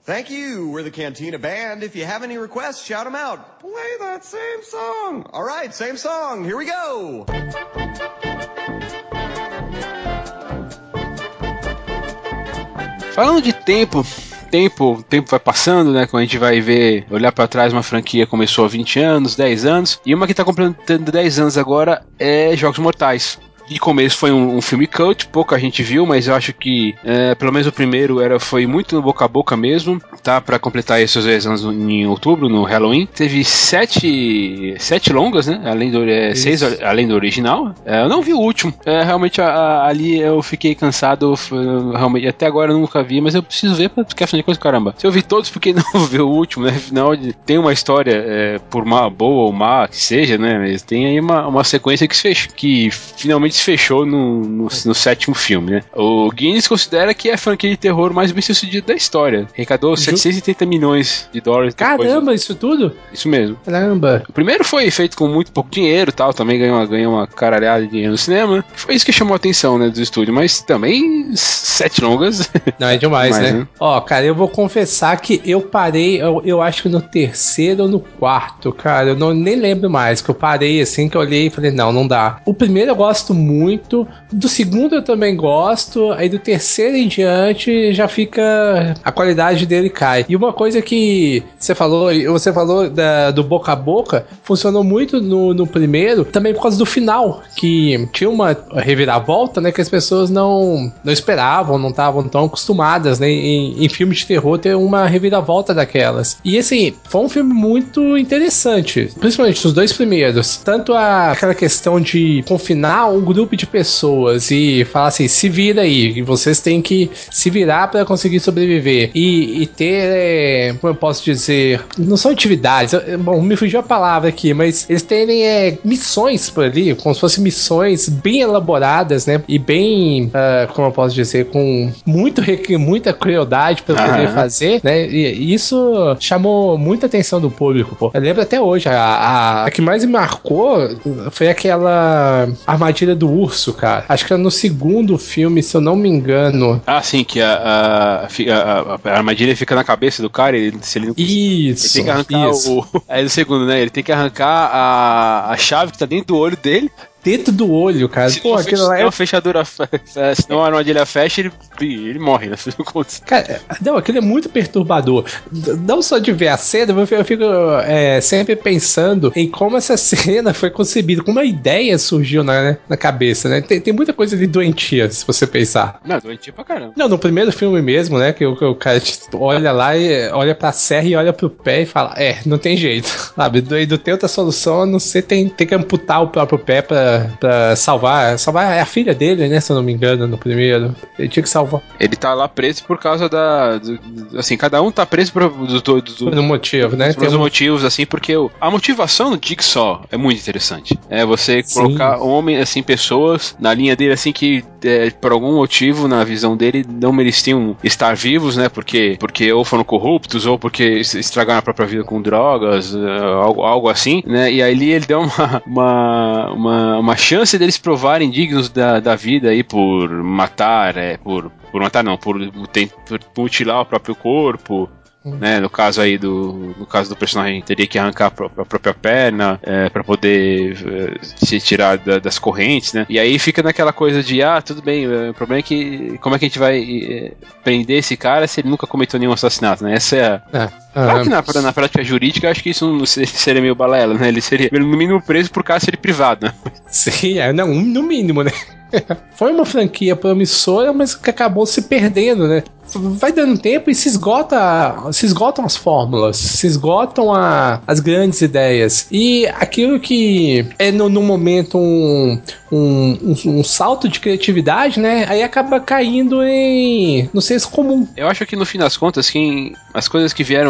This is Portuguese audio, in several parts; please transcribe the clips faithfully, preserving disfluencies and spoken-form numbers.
Thank you. We're the Cantina Band. If you have any requests, shout them out. Play that same song. All right, same song. Here we go. Falando de tempo, tempo, tempo vai passando, né? Quando a gente vai ver, olhar pra trás, uma franquia começou há vinte anos, dez anos, e uma que tá completando dez anos agora é Jogos Mortais. De começo foi um, um filme cult, pouca gente viu, mas eu acho que é, pelo menos o primeiro era, foi muito no boca a boca mesmo, tá? Pra completar esses dez anos em outubro, no Halloween. Teve sete, sete longas, né? Além do, é, seis além do original. É, eu não vi o último. É, realmente a, a, ali eu fiquei cansado. Foi, realmente, até agora eu nunca vi, mas eu preciso ver pra ficar de coisa, caramba. Se eu vi todos, por que não ver o último, né? Afinal, tem uma história, é, por má, boa ou má que seja, né? Mas tem aí uma, uma sequência que, se fech, que finalmente fechou no, no, no sétimo filme, né? O Guinness considera que é a franquia de terror mais bem sucedida da história. Arrecadou setecentos e oitenta milhões de dólares. Caramba, isso tudo? Isso mesmo. Caramba. O primeiro foi feito com muito pouco dinheiro e tal, também ganhou uma, ganhou uma caralhada de dinheiro no cinema. Foi isso que chamou a atenção, né, do estúdio, mas também sete longas. Não, é demais, demais né? né? Ó, cara, eu vou confessar que eu parei, eu, eu acho que no terceiro ou no quarto, cara, eu não, nem lembro mais, que eu parei assim, que eu olhei e falei, não, não dá. O primeiro eu gosto muito, muito. Do segundo eu também gosto. Aí do terceiro em diante já fica... a qualidade dele cai. E uma coisa que você falou, você falou da, do boca a boca, funcionou muito no, no primeiro, também por causa do final, que tinha uma reviravolta, né, que as pessoas não, não esperavam, não estavam tão acostumadas, né, em, em filmes de terror ter uma reviravolta daquelas. E assim, foi um filme muito interessante, principalmente os dois primeiros. Tanto a, aquela questão de confinar um grupo de pessoas e falar assim, se vira aí, e vocês têm que se virar para conseguir sobreviver e, e ter, é, como eu posso dizer, não são atividades, bom, me fugiu a palavra aqui, mas eles terem é, missões por ali, como se fossem missões bem elaboradas, né, e bem, uh, como eu posso dizer, com muito, muita crueldade para poder uhum. fazer, né, e isso chamou muita atenção do público, pô. Eu lembro até hoje, a, a, a que mais me marcou foi aquela armadilha do urso, cara. Acho que era no segundo filme, se eu não me engano. Ah, sim, que a, a, a, a armadilha fica na cabeça do cara, ele, se ele não isso, ele tem que arrancar isso. o... Aí no segundo, né? Ele tem que arrancar a, a chave que tá dentro do olho dele. Dentro do olho, cara. Se Pô, não, aquilo fecha, lá é... uma fechadura, se não a armadilha fecha, ele, ele morre, né? Cara, não, aquilo é muito perturbador. Não só de ver a cena, eu fico é, sempre pensando em como essa cena foi concebida, como a ideia surgiu na, na cabeça, né? Tem, tem muita coisa de doentia, se você pensar. Não, doentia pra caramba. Não, no primeiro filme mesmo, né? Que o, que o cara olha lá e olha pra serra e olha pro pé e fala, é, não tem jeito, sabe? Do, do ter outra solução, a não ser tem, tem que amputar o próprio pé pra pra salvar, salvar a filha dele, né, se eu não me engano, no primeiro. Ele tinha que salvar. Ele tá lá preso por causa da... Do, assim, cada um tá preso por, do, do, do, por um motivo, né? Por um... motivos, assim, porque o, a motivação do Jigsaw é muito interessante. É você Sim. colocar homem, assim, pessoas na linha dele, assim, que é, por algum motivo, na visão dele, não mereciam estar vivos, né, porque, porque ou foram corruptos, ou porque estragaram a própria vida com drogas, uh, algo, algo assim, né, e aí ele deu uma, uma, uma uma chance deles provarem dignos da, da vida aí por matar, é, por, por matar não, por, por mutilar o próprio corpo, hum. né, no caso aí do, no caso do personagem teria que arrancar a, pró- a própria perna é, para poder é, se tirar da, das correntes, né, e aí fica naquela coisa de, ah, tudo bem, o problema é que como é que a gente vai é, prender esse cara se ele nunca cometeu nenhum assassinato, né, essa é a... É. Claro que na, na prática jurídica eu acho que isso não seria meio balela, né? Ele seria no mínimo preso por cárcere privado, né? Sim, é, não, no mínimo, né? Foi uma franquia promissora, mas que acabou se perdendo, né? Vai dando tempo e se esgota, se esgotam as fórmulas, se esgotam a, as grandes ideias. E aquilo que é no, no momento um, um, um, um salto de criatividade, né? Aí acaba caindo em no senso comum. Eu acho que no fim das contas, quem, as coisas que vieram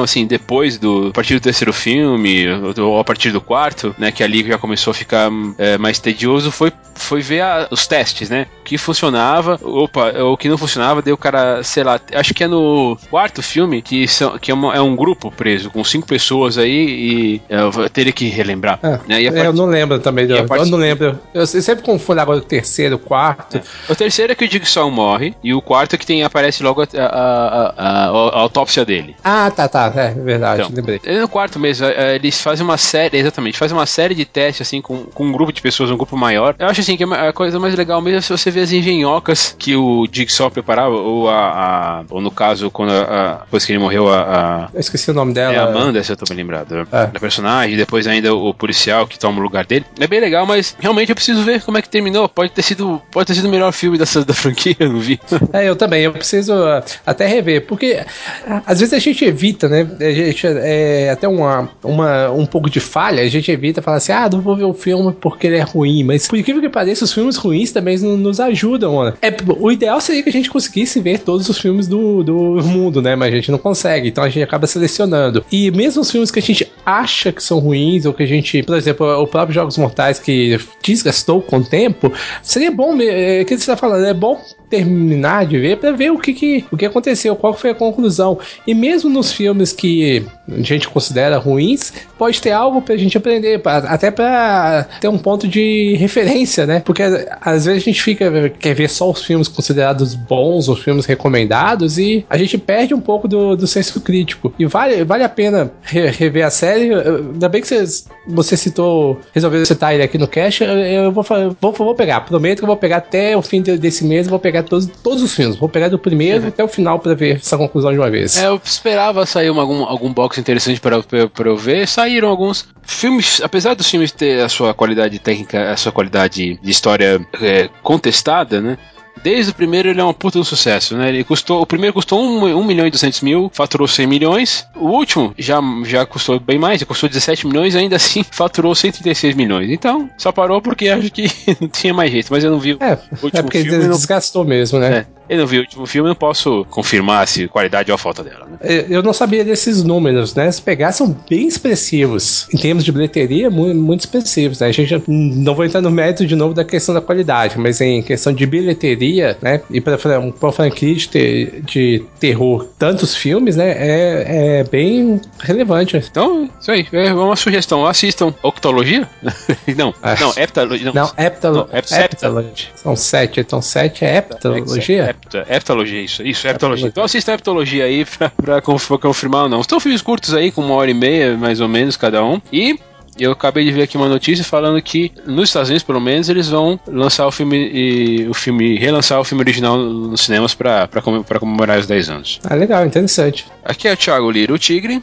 assim, depois do, a partir do terceiro filme, ou a partir do quarto, né, que ali já começou a ficar é, mais tedioso, foi, foi ver a, os testes, né, o que funcionava, opa, o que não funcionava, daí o cara, sei lá, acho que é no quarto filme, que, são, que é, uma, é um grupo preso, com cinco pessoas aí, e eu teria que relembrar. É, né, e a é, part... eu não lembro também, eu, part... eu não lembro, eu sempre confundo agora o terceiro, o quarto. É. O terceiro é que o Jigsaw morre, e o quarto é que tem, aparece logo a, a, a, a, a autópsia dele. Ah, tá, tá, é verdade, então, lembrei. No quarto mesmo, eles fazem uma série, exatamente, fazem uma série de testes, assim, com, com um grupo de pessoas, um grupo maior. Eu acho, assim, que a coisa mais legal mesmo é se você ver as engenhocas que o Jigsaw preparava, ou a, a ou no caso, quando a, a, depois que ele morreu, a, a... Eu esqueci o nome dela. É a Amanda, se eu tô bem lembrado, é. da personagem, depois ainda o policial que toma o lugar dele. É bem legal, mas realmente eu preciso ver como é que terminou. Pode ter sido, pode ter sido o melhor filme dessa, da franquia, eu não vi. É, eu também, eu preciso até rever, porque às vezes a gente evita, né? A gente, é até uma, uma, um pouco de falha, a gente evita falar assim, ah, não vou ver o filme porque ele é ruim, mas por incrível que pareça, os filmes ruins também nos ajudam, né? É, o ideal seria que a gente conseguisse ver todos os filmes do, do mundo, né? Mas a gente não consegue, então a gente acaba selecionando. E mesmo os filmes que a gente acha que são ruins, ou que a gente, por exemplo, o próprio Jogos Mortais que desgastou com o tempo, seria bom, é, o que você tá falando, é bom terminar de ver pra ver o que, que, o que aconteceu, qual foi a conclusão. E mesmo nos filmes que a gente considera ruins, pode ter algo pra gente aprender, pra, até pra ter um ponto de referência, né? Porque às vezes a gente fica, quer ver só os filmes considerados bons, os filmes recomendados, e a gente perde um pouco do, do senso crítico. E vale, vale a pena re, rever a série. Ainda bem que você, você citou, resolveu citar ele aqui no cast, eu, eu vou, vou, vou pegar, prometo que eu vou pegar até o fim desse mês, vou pegar Todos, todos os filmes. Vou pegar do primeiro uhum. até o final pra ver essa conclusão de uma vez. É, eu esperava sair uma, algum, algum box interessante pra, pra, pra eu ver. Saíram alguns filmes, apesar dos filmes ter a sua qualidade técnica, a sua qualidade de história é, contestada, né? Desde o primeiro ele é uma puta de um sucesso, né? Ele custou, o primeiro custou um milhão e duzentos mil, faturou cem milhões. O último já, já custou bem mais, custou dezessete milhões, ainda assim faturou cento e trinta e seis milhões. Então, só parou porque acho que não tinha mais jeito, mas eu não vi é, o último é porque filme. Desgastou não... mesmo, né? É. Eu não vi o último filme, não posso confirmar se qualidade ou a falta dela, né? Eu não sabia desses números, né? Se pegar, são bem expressivos. Em termos de bilheteria, muito, muito expressivos, né? A gente já, não vou entrar no mérito de novo da questão da qualidade, mas em questão de bilheteria, né? E para uma franquia de, ter, de terror, tantos filmes, né? É, é bem relevante. Então, isso aí. É uma sugestão. Assistam Octologia? não, é. não, Heptalogia. Não, não, heptalo, não Heptalogia. São sete, então sete é Heptalogia? Heptalogia, isso, isso, Heptalogia. Então assista a Heptalogia aí pra, pra confirmar ou não. Estão filmes curtos aí, com uma hora e meia, mais ou menos, cada um. E eu acabei de ver aqui uma notícia falando que nos Estados Unidos, pelo menos, eles vão lançar o filme e o filme, relançar o filme original nos cinemas pra, pra, pra comemorar os dez anos. Ah, legal, interessante. Aqui é o Thiago Lira, o Tigre.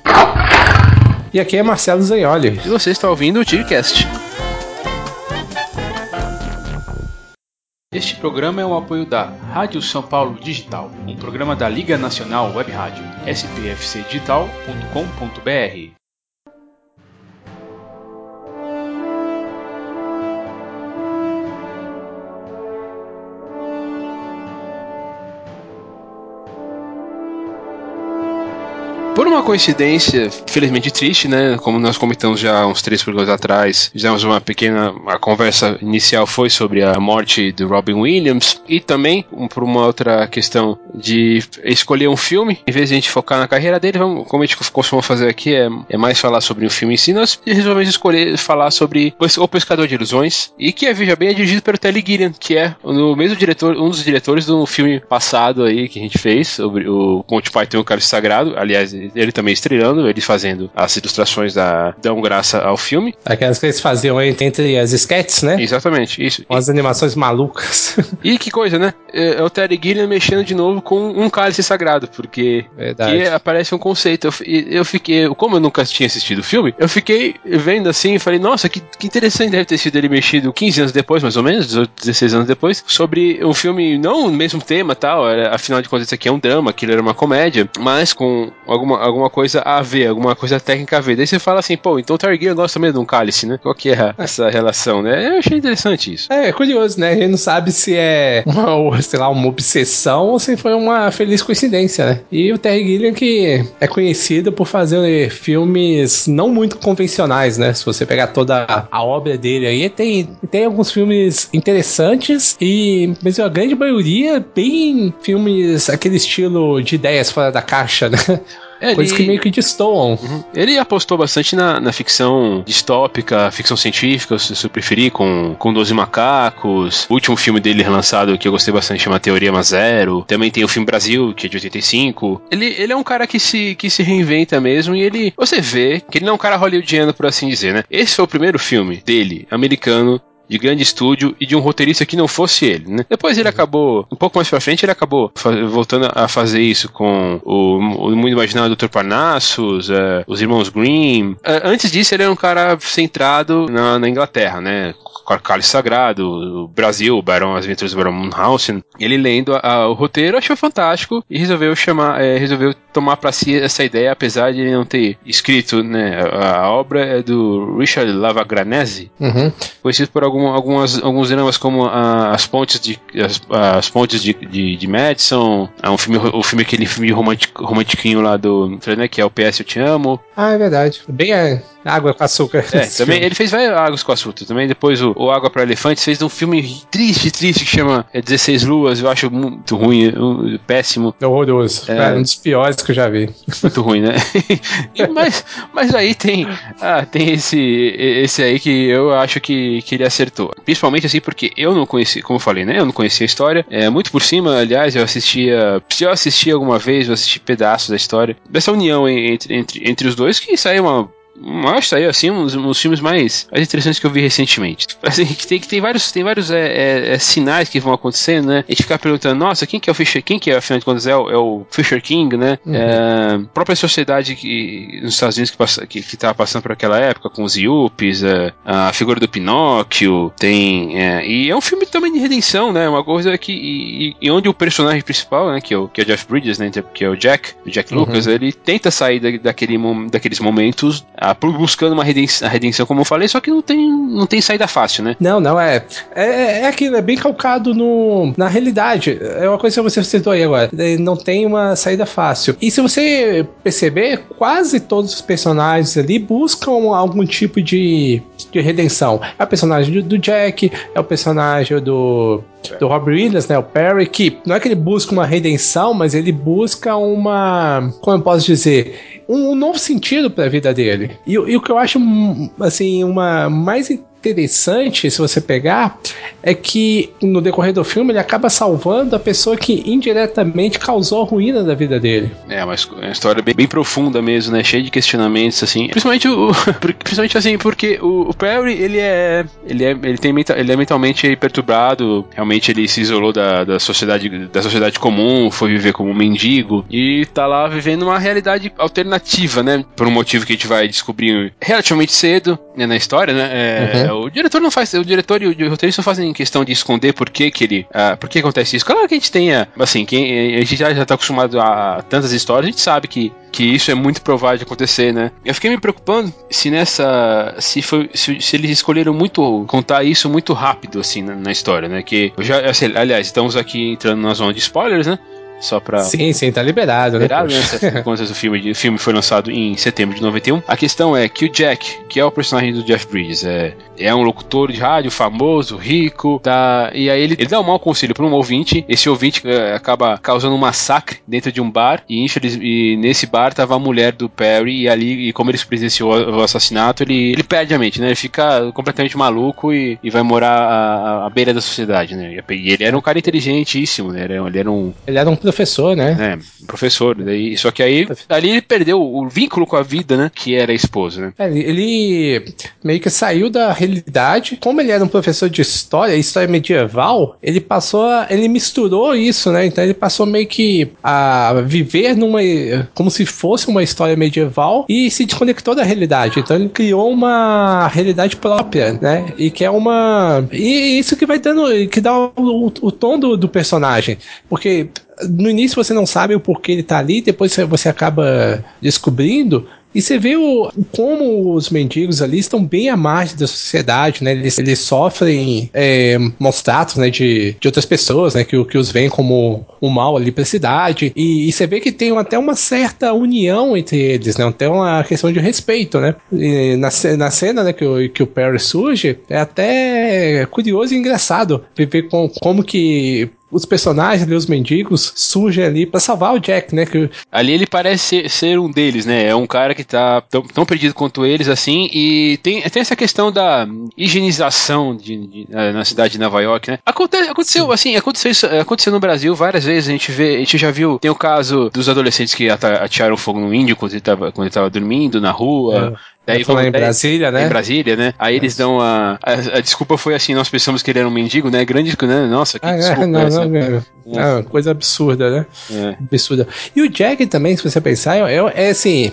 E aqui é Marcelo Zanioli. E você está ouvindo o Tigrecast. Este programa é um apoio da Rádio São Paulo Digital, um programa da Liga Nacional Web Rádio, s p f c digital ponto com ponto b r. Por uma coincidência, felizmente triste, né? Como nós comentamos já uns três programas atrás, fizemos uma pequena a conversa inicial foi sobre a morte do Robin Williams e também um, por uma outra questão de escolher um filme, em vez de a gente focar na carreira dele, vamos, como a gente costuma fazer aqui, é, é mais falar sobre o filme em si, nós resolvemos escolher falar sobre O Pescador de Ilusões, e que, veja bem, é dirigido pelo Terry Gilliam, que é o mesmo diretor, um dos diretores do filme passado aí que a gente fez, sobre o Monty Python e o Cálice Sagrado, aliás, ele também estreando, ele fazendo as ilustrações da dão graça ao filme. Aquelas que eles faziam entre as sketches, né? Exatamente, isso. Com as animações malucas. E que coisa, né? É o Terry Gilliam mexendo de novo com um cálice sagrado, porque que aparece um conceito. Eu, eu fiquei, como eu nunca tinha assistido o filme, eu fiquei vendo assim e falei, nossa, que, que interessante deve ter sido ele mexido quinze anos depois, mais ou menos, dezesseis anos depois, sobre um filme, não o mesmo tema tal, era, afinal de contas isso aqui é um drama, aquilo era uma comédia, mas com alguma alguma, alguma coisa a ver, alguma coisa técnica a ver. Daí você fala assim, pô, então o Targaryen gosta mesmo de um cálice, né? Qual que é essa relação, né? Eu achei interessante isso. É, é curioso, né? A gente não sabe se é uma, sei lá, uma obsessão ou se foi uma feliz coincidência, né? E o Terry Gilliam que é conhecido por fazer filmes não muito convencionais, né? Se você pegar toda a obra dele aí, tem, tem alguns filmes interessantes e, mas a grande maioria bem filmes, aquele estilo de ideias fora da caixa, né? Ele... Coisas que meio que destoam. Uhum. Ele apostou bastante na, na ficção distópica, ficção científica, se eu preferir, com, com doze Macacos. O último filme dele relançado, que eu gostei bastante, chama Teoria Mazero. Também tem o filme Brasil, que é de oitenta e cinco. Ele, ele é um cara que se, que se reinventa mesmo e ele... Você vê que ele não é um cara hollywoodiano, por assim dizer, né? Esse foi o primeiro filme dele, americano, de grande estúdio e de um roteirista que não fosse ele, né? Depois ele acabou, um pouco mais pra frente, ele acabou voltando a fazer isso com o, o Mundo Imaginário do doutor Parnassus, uh, os Irmãos Grimm. Uh, antes disso, ele era um cara centrado na, na Inglaterra, né? Cálice Sagrado, o Brasil, o Barão, as Aventuras do Barão Munchausen. Ele lendo a, a, o roteiro, achou fantástico e resolveu chamar, é, resolveu tomar pra si essa ideia, apesar de ele não ter escrito, né? A, a obra é do Richard Lavagranese, uhum. conhecido por algum, algumas, alguns dramas como a, as pontes de as, as pontes de, de, de Madison, é um filme, o filme aquele filme romantic, romantiquinho lá do, né, que é o P S Eu Te Amo. Ah, é verdade. Bem é, Água com Açúcar. É, também filme. Ele fez várias Águas com Açúcar. Também depois o, o Água para Elefantes fez um filme triste, triste que chama é, dezesseis Luas. Eu acho muito ruim, um, péssimo. Horroroso. É, um dos piores que eu já vi. Muito ruim, né? e, mas, mas aí tem, ah, tem esse, esse aí que eu acho que, que ele acertou. Principalmente assim porque eu não conheci, como eu falei, né? Eu não conhecia a história. É, muito por cima, aliás, eu assistia. Se eu assisti alguma vez, eu assisti pedaços da história. Dessa união entre, entre, entre os dois, que saiu uma. Acho que saiu assim um dos filmes mais, mais interessantes que eu vi recentemente. Assim, que tem, que tem vários, tem vários é, é, é, sinais que vão acontecendo, né? A gente fica perguntando, nossa, quem que é o Fisher King? Quem que é, afinal de contas, é o, é o Fisher King, né? Uhum. É, a própria sociedade que, nos Estados Unidos que, passa, que, que tava passando por aquela época, com os Yuppies, é, a figura do Pinóquio, tem... É, e é um filme também de redenção, né? Uma coisa que... E, e onde o personagem principal, né? Que é o, que é o Jeff Bridges, né? Que é o Jack, o Jack uhum. Lucas, ele tenta sair da, daquele, daqueles momentos... buscando uma redenção, redenção, como eu falei, só que não tem, não tem saída fácil, né? Não, não, é. É, é aquilo, é bem calcado no, na realidade. É uma coisa que você citou aí agora. Não tem uma saída fácil. E se você perceber, quase todos os personagens ali buscam algum tipo de, de redenção. É o personagem do, do Jack, é o personagem do... do Robbie Williams, né, o Perry, que não é que ele busca uma redenção, mas ele busca uma, como eu posso dizer, um, um novo sentido para a vida dele. E, e o que eu acho, assim, uma mais interessante, se você pegar, é que no decorrer do filme ele acaba salvando a pessoa que indiretamente causou a ruína da vida dele. É, mas é uma história bem, bem profunda mesmo, né, cheia de questionamentos, assim, principalmente o, principalmente assim, porque o, o Perry, ele é, ele é, ele tem, ele é mentalmente perturbado, realmente ele se isolou da, da sociedade, da sociedade comum, foi viver como um mendigo, e tá lá vivendo uma realidade alternativa, né, por um motivo que a gente vai descobrir relativamente cedo, né, na história, né, é, uhum. O diretor não faz, o diretor e o roteirista não fazem questão de esconder por que que ele, uh, por que acontece isso. Claro que a gente tenha, assim, quem, a gente já, já tá acostumado a tantas histórias, a gente sabe que, que isso é muito provável de acontecer, né? Eu fiquei me preocupando se nessa, se foi, se, se eles escolheram muito, contar isso muito rápido, assim, na, na história, né? Que, eu já, assim, aliás, estamos aqui entrando na zona de spoilers, né? Só pra... Sim, sim, tá liberado, liberado né? né? Quando o filme, o filme foi lançado em setembro de noventa e um. A questão é que o Jack, que é o personagem do Jeff Bridges, é, é um locutor de rádio famoso, rico, tá, e aí ele, ele dá um mau conselho pra um ouvinte. Esse ouvinte é, acaba causando um massacre dentro de um bar, e, infeliz, e nesse bar tava a mulher do Perry, e ali, e como ele presenciou o assassinato, ele, ele perde a mente, né? Ele fica completamente maluco e, e vai morar à, à beira da sociedade, né? E ele era um cara inteligentíssimo, né? Ele era, ele era um... Ele era um professor, né? É, professor. Daí, só que aí, ali ele perdeu o vínculo com a vida, né? Que era a esposa, né? É, ele meio que saiu da realidade. Como ele era um professor de história, história medieval, ele passou a, ele misturou isso, né? Então ele passou meio que a viver numa, como se fosse uma história medieval e se desconectou da realidade. Então ele criou uma realidade própria, né? E que é uma... E isso que vai dando, que dá o, o, o tom do, do personagem. Porque no início você não sabe o porquê ele tá ali, depois você acaba descobrindo. E você vê o, como os mendigos ali estão bem à margem da sociedade, né? Eles, eles sofrem é, maus tratos, né? de, de outras pessoas, né? Que, que os veem como um mal ali pra cidade. E, e você vê que tem até uma certa união entre eles, né? Até uma questão de respeito, né? E na, na cena, né, que o, que o Perry surge, é até curioso e engraçado ver com, como que os personagens ali, os mendigos, surgem ali pra salvar o Jack, né? Que... Ali ele parece ser, ser um deles, né? É um cara que tá tão, tão perdido quanto eles, assim, e tem, tem essa questão da higienização de, de, na cidade de Nova York, né? Aconte, aconteceu, assim, aconteceu, isso, aconteceu no Brasil várias vezes, a gente vê, a gente já viu, tem o caso dos adolescentes que atiraram fogo no índio quando ele tava, quando ele tava dormindo na rua. É. Daí vamos, em Brasília, né? Em Brasília, né? Aí eles dão a, a... A desculpa foi assim, nós pensamos que ele era um mendigo, né? Grande, né? Nossa, que ah, desculpa é, não, essa. Não, é. É, coisa absurda, né? É. Absurda. E o Jack também, se você pensar, é, é assim...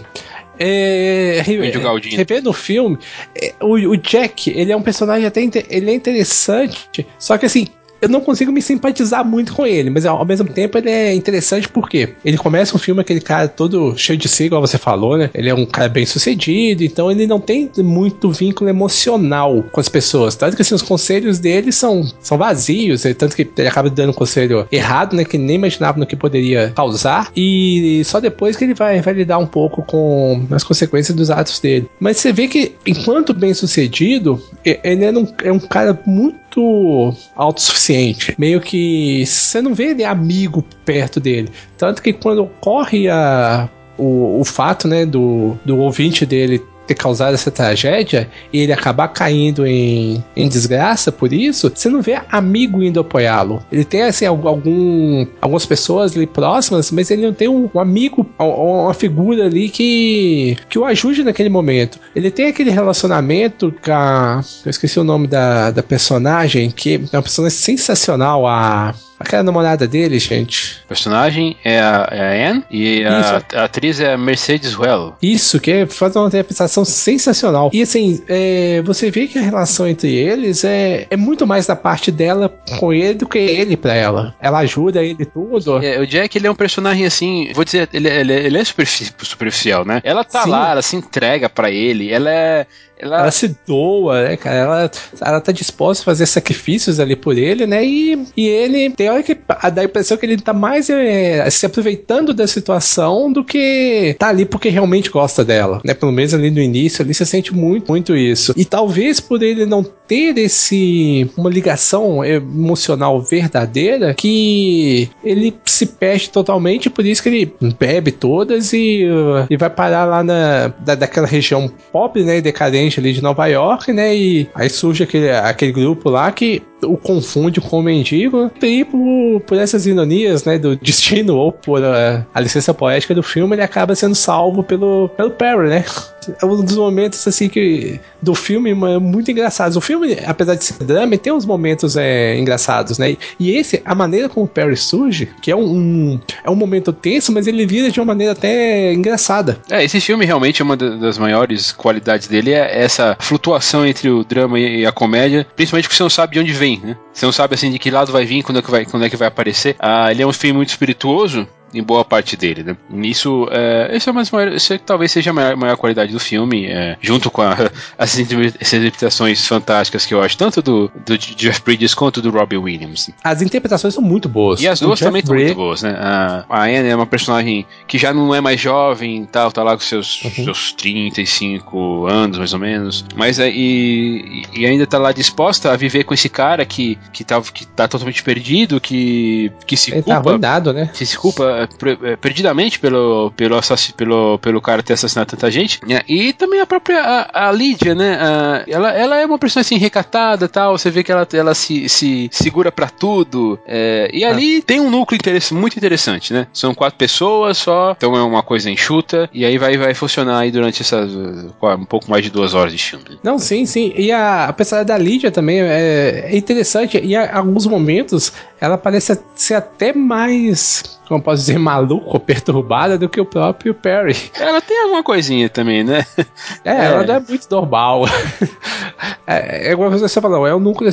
É, revendo o filme, é, o, o Jack, ele é um personagem até ele é interessante, só que assim, eu não consigo me simpatizar muito com ele, mas ao mesmo tempo ele é interessante porque ele começa um filme aquele cara todo cheio de si, igual você falou, né? Ele é um cara bem sucedido, então ele não tem muito vínculo emocional com as pessoas, tanto que assim, os conselhos dele são, são vazios, tanto que ele acaba dando um conselho errado, né? Que ele nem imaginava no que poderia causar, e só depois que ele vai, vai lidar um pouco com as consequências dos atos dele. Mas você vê que, enquanto bem sucedido, ele é um, é um cara muito autossuficiente, meio que você não vê ele amigo perto dele, tanto que quando ocorre a, o, o fato, né, do, do ouvinte dele ter causado essa tragédia e ele acabar caindo em, em desgraça por isso, você não vê amigo indo apoiá-lo. Ele tem assim algum, algumas pessoas ali próximas, mas ele não tem um, um amigo, uma figura ali que, que o ajude naquele momento. Ele tem aquele relacionamento com a, eu esqueci o nome da, da personagem, que é uma personagem sensacional, a aquela namorada dele, gente. O personagem é a, é a Anne e a, a atriz é a Mercedes Well. Isso, que faz uma interpretação sensacional. E assim, é, você vê que a relação entre eles é, é muito mais da parte dela com ele do que ele pra ela. Ela ajuda ele tudo. É, o Jack, ele é um personagem assim, vou dizer, ele, ele, ele é superficial, né? Ela tá Sim. lá, ela se entrega pra ele, ela é... Ela... ela se doa, né, cara? Ela, ela tá disposta a fazer sacrifícios ali por ele, né? E, e ele tem hora que dá a impressão que ele tá mais é, se aproveitando da situação do que tá ali porque realmente gosta dela, né? Pelo menos ali no início, ali você sente muito, muito isso. E talvez por ele não ter esse uma ligação emocional verdadeira, que ele se perde totalmente, por isso que ele bebe todas e, uh, e vai parar lá na da, daquela região pobre, né? Decadente ali de Nova York, né? E aí surge aquele, aquele grupo lá que o confunde com o mendigo, e por, por essas ironias, né, do destino ou por a, a licença poética do filme, ele acaba sendo salvo pelo, pelo Perry, né? É um dos momentos, assim, que do filme muito engraçados. O filme, apesar de ser drama, tem uns momentos é, engraçados, né? E esse, a maneira como o Perry surge, que é um, um, é um momento tenso, mas ele vira de uma maneira até engraçada. É, esse filme realmente é uma das maiores qualidades dele, é essa flutuação entre o drama e a comédia, principalmente porque você não sabe de onde vem, né? Você não sabe, assim, de que lado vai vir, quando é que vai, quando é que vai aparecer. Ah, ele é um filme muito espirituoso, em boa parte dele, né? Isso, é, isso é uma maior, isso talvez seja a maior, maior qualidade do filme, é, junto com a, as interpretações fantásticas que eu acho, tanto do, do Jeff Bridges quanto do Robbie Williams. As interpretações são muito boas. E as duas também estão muito boas, né? A, a Anne é uma personagem que já não é mais jovem, tal, tá lá com seus, uhum. seus trinta e cinco anos, mais ou menos, mas é, e, e ainda tá lá disposta a viver com esse cara que, que, tá, que tá totalmente perdido, que, que se Ele culpa... tá arruinado, né? Que se culpa perdidamente pelo, pelo, pelo, pelo cara ter assassinado tanta gente, né? E também a própria a, a Lídia, né? A, ela, ela é uma pessoa assim recatada, tal, você vê que ela, ela se, se segura pra tudo, é, e ali ah. tem um núcleo interesse, muito interessante, né? São quatro pessoas só, então é uma coisa enxuta, e aí vai, vai funcionar aí durante essas um pouco mais de duas horas de filme. Não, sim, sim, e a, a personagem da Lídia também é, é interessante, e em alguns momentos ela parece ser até mais, como posso dizer, maluca ou perturbada do que o próprio Perry. Ela tem alguma coisinha também, né? É, é. Ela não é muito normal. É, é uma coisa que você falou, é um núcleo assim,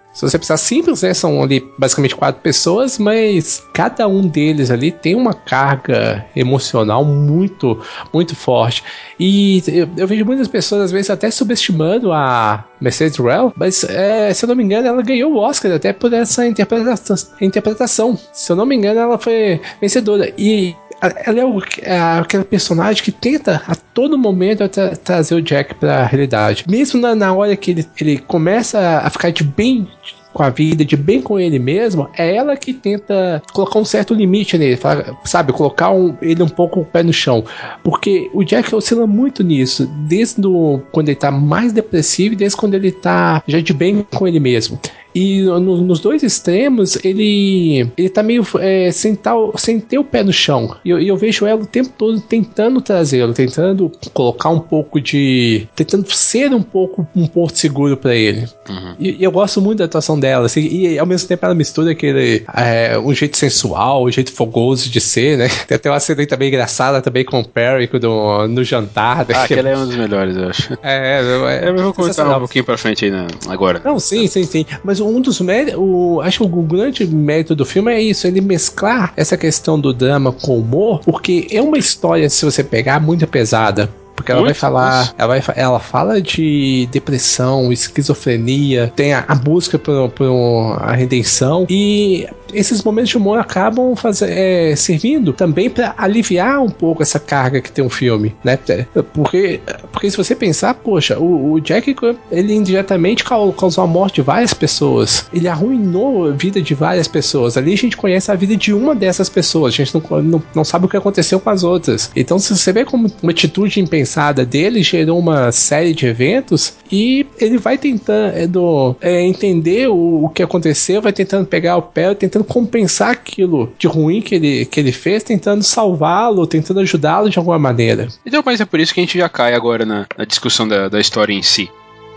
se você pensar simples, né, são ali basicamente quatro pessoas, mas cada um deles ali tem uma carga emocional muito, muito forte. E eu, eu vejo muitas pessoas às vezes até subestimando a Mercedes Ruehl, mas é, se eu não me engano ela ganhou o Oscar até por essa interpretação, interpretação. Se eu não me engano ela foi vencedora. E ela é, o, é aquela personagem que tenta a todo momento tra- trazer o Jack pra realidade. Mesmo na, na hora que ele, ele começa a ficar de bem com a vida, de bem com ele mesmo, é ela que tenta colocar um certo limite nele, sabe? Colocar um, ele um pouco o pé no chão. Porque o Jack oscila muito nisso, desde do, quando ele tá mais depressivo e desde quando ele tá já de bem com ele mesmo. E no, nos dois extremos, ele ele tá meio é, sem, tal, sem ter o pé no chão. E eu, eu vejo ela o tempo todo tentando trazê-lo, tentando colocar um pouco de... tentando ser um pouco um porto seguro pra ele. Uhum. E, e eu gosto muito da atuação dela. Assim, e ao mesmo tempo ela mistura aquele é, um jeito sensual, um jeito fogoso de ser, né? Tem até uma cena também engraçada também com o Perry no, no jantar. Né? Ah, aquela é um dos melhores, eu acho. É, é, é eu vou comentar um pouquinho pra frente aí, né, agora. Não, sim, sim, sim. Mas um dos méritos, acho que o grande mérito do filme é isso, ele mesclar essa questão do drama com o humor, porque é uma história, se você pegar, muito pesada. Porque ela muito, vai falar, ela, vai, ela fala de depressão, esquizofrenia, tem a, a busca por, por a redenção, e esses momentos de humor acabam faz, é, servindo também para aliviar um pouco essa carga que tem um filme, né? Porque, porque se você pensar, poxa, o, o Jack, ele indiretamente causou a morte de várias pessoas, ele arruinou a vida de várias pessoas. Ali a gente conhece a vida de uma dessas pessoas, a gente não, não, não sabe o que aconteceu com as outras. Então, se você vê como uma atitude impensada dele gerou uma série de eventos, e ele vai tentando é, entender o, o que aconteceu, vai tentando pegar o pé, tentando compensar aquilo de ruim que ele, que ele fez, tentando salvá-lo, tentando ajudá-lo de alguma maneira. Então, mas é por isso que a gente já cai agora na, na discussão da, da história em si.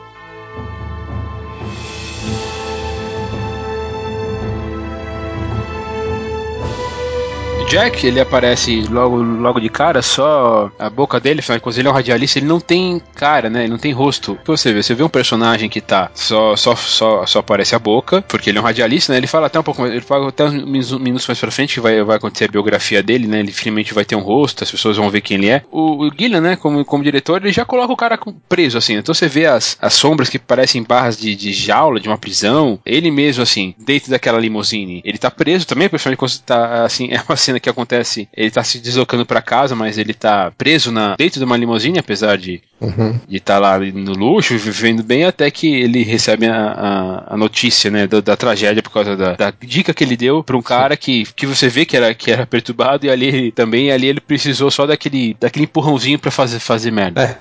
Jack, ele aparece logo, logo de cara, só a boca dele, afinal de contas, ele é um radialista, ele não tem cara, né? Ele não tem rosto. Você vê, você vê um personagem que tá só, só, só, só aparece a boca, porque ele é um radialista, né? Ele fala até um pouco mais, ele fala até uns minutos mais pra frente que vai, vai acontecer a biografia dele, né? Ele finalmente vai ter um rosto, as pessoas vão ver quem ele é. O, o Gillian, né, como, como diretor, ele já coloca o cara preso, assim. Então você vê as, as sombras que parecem barras de, de jaula, de uma prisão. Ele mesmo, assim, dentro daquela limusine, ele tá preso também, principalmente tá, assim, é uma cena que acontece, ele tá se deslocando pra casa, mas ele tá preso na, dentro de uma limusine, apesar de uhum. de estar tá lá no luxo, vivendo bem, até que ele recebe a, a, a notícia, né, da, da tragédia por causa da, da dica que ele deu pra um cara que, que você vê que era, que era perturbado, e ali também ali ele precisou só daquele, daquele empurrãozinho pra fazer, fazer merda.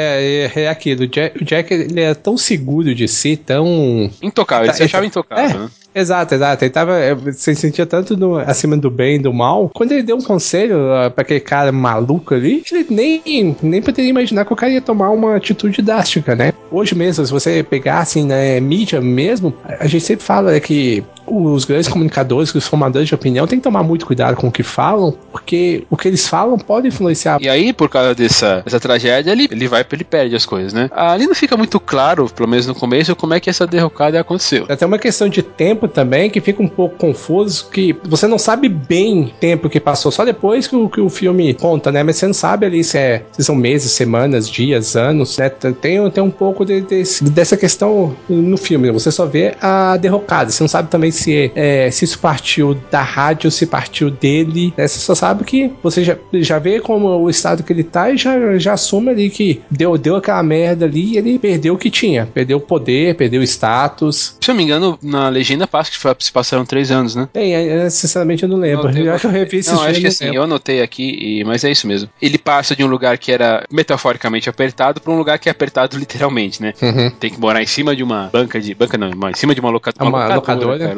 É, é, é aquilo, o Jack, o Jack ele é tão seguro de si, tão... intocável, ele tá, se achava ele, intocável, é. né? Exato, exato. Ele tava, se sentia tanto no, acima do bem e do mal. Quando ele deu um conselho uh, pra aquele cara maluco ali, ele nem, nem poderia imaginar que o cara ia tomar uma atitude drástica, né? Hoje mesmo, se você pegar assim, né, mídia mesmo, a gente sempre fala né, que os grandes comunicadores, os formadores de opinião têm que tomar muito cuidado com o que falam, porque o que eles falam pode influenciar. E aí, por causa dessa, dessa tragédia, ele, ele vai, ele perde as coisas, né? Ali não fica muito claro, pelo menos no começo, como é que essa derrocada aconteceu. Até uma questão de tempo também, que fica um pouco confuso, que você não sabe bem o tempo que passou, só depois que o, que o filme conta, né? Mas você não sabe ali se, é, se são meses, semanas, dias, anos, né? Tem, tem um pouco de, de, dessa questão no filme, você só vê a derrocada, você não sabe também se, é, se isso partiu da rádio, se partiu dele, né? Você só sabe que você já, já vê como o estado que ele tá e já, já assume ali que deu, deu aquela merda ali e ele perdeu o que tinha, perdeu o poder, perdeu o status. Se eu não me engano, na legenda passa que foi, se passaram três anos, né? Tem, é, sinceramente eu não lembro. Eu, eu acho que eu revi esse Não, acho que assim, eu anotei aqui, e, mas é isso mesmo. Ele passa de um lugar que era metaforicamente apertado pra um lugar que é apertado literalmente, né? Uhum. Tem que morar em cima de uma banca de... Banca não, em cima de uma, loca, uma, uma locadora. locadora. Cara,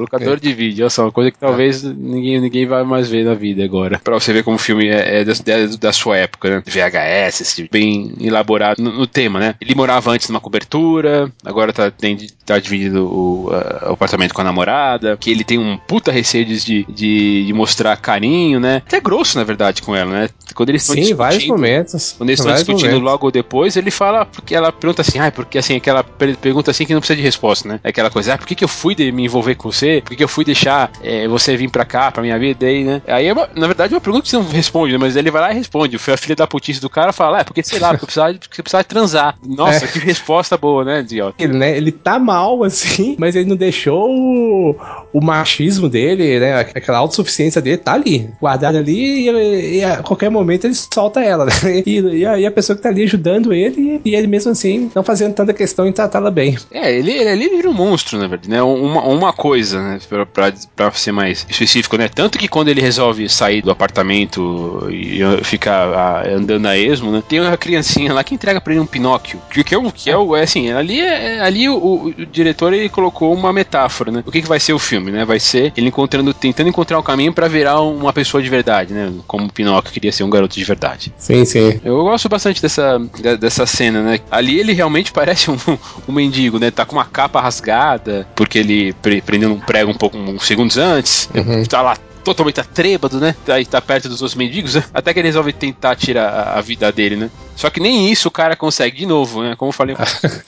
locador é. de vídeo, olha só, uma coisa que talvez é. ninguém, ninguém vai mais ver na vida agora. Pra você ver como o filme é, é da, da sua época, né? V H S, assim, bem elaborado no, no tema, né? Ele morava antes numa cobertura, agora tá, tem, tá dividido o, a, o apartamento com a namorada, que ele tem um puta receio de, de, de mostrar carinho, né? Até grosso, na verdade, com ela, né? Quando eles estão discutindo... Sim, vários momentos. Quando eles estão discutindo momentos. Logo depois, ele fala, porque ela pergunta assim, ah, porque assim, aquela pergunta assim que não precisa de resposta, né? É aquela coisa, ah, por que, que eu fui de me envolver com você? Por que, que eu fui deixar é, você vir pra cá, pra minha vida? Aí, né? Aí, é uma, na verdade, é uma pergunta que você não responde, né? Mas ele vai lá e responde. Foi a filha da putice do cara fala, ah, é porque, sei lá, porque eu precisava, porque eu precisava transar. Nossa, é. Que resposta boa, né, idiota? Ele, né? Ele tá mal, assim, mas ele não deixou o, o machismo dele, né? Aquela autossuficiência dele tá ali, guardada ali, e, e a qualquer momento ele solta ela, né? E, e aí a pessoa que tá ali ajudando ele, e ele mesmo assim, não fazendo tanta questão em tratá-la bem. É, ele, ele, ele vira um monstro, na verdade, né? Uma, uma coisa, né? Pra, pra, pra ser mais específico, né? Tanto que quando ele resolve sair do apartamento e ficar andando a esmo, né? Tem uma criancinha lá que entrega pra ele um Pinóquio, que, que é o, que é o, é assim, ali, é, ali o, o, o diretor, ele colocou uma metáfora, né? O que que vai ser o filme, né? Vai ser ele encontrando, tentando encontrar um caminho pra virar uma pessoa de verdade, né? Como o Pinóquio queria ser um garoto de verdade. Sim, sim. Eu gosto bastante dessa, dessa cena, né? Ali ele realmente parece um, um mendigo, né? Tá com uma capa rasgada, porque ele pre- prendeu um prego um pouco, uns segundos antes. Uhum. Tá lá totalmente atrêbado, né? Aí tá perto dos outros mendigos, né? Até que ele resolve tentar tirar a, a vida dele, né? Só que nem isso o cara consegue de novo, né? Como eu falei,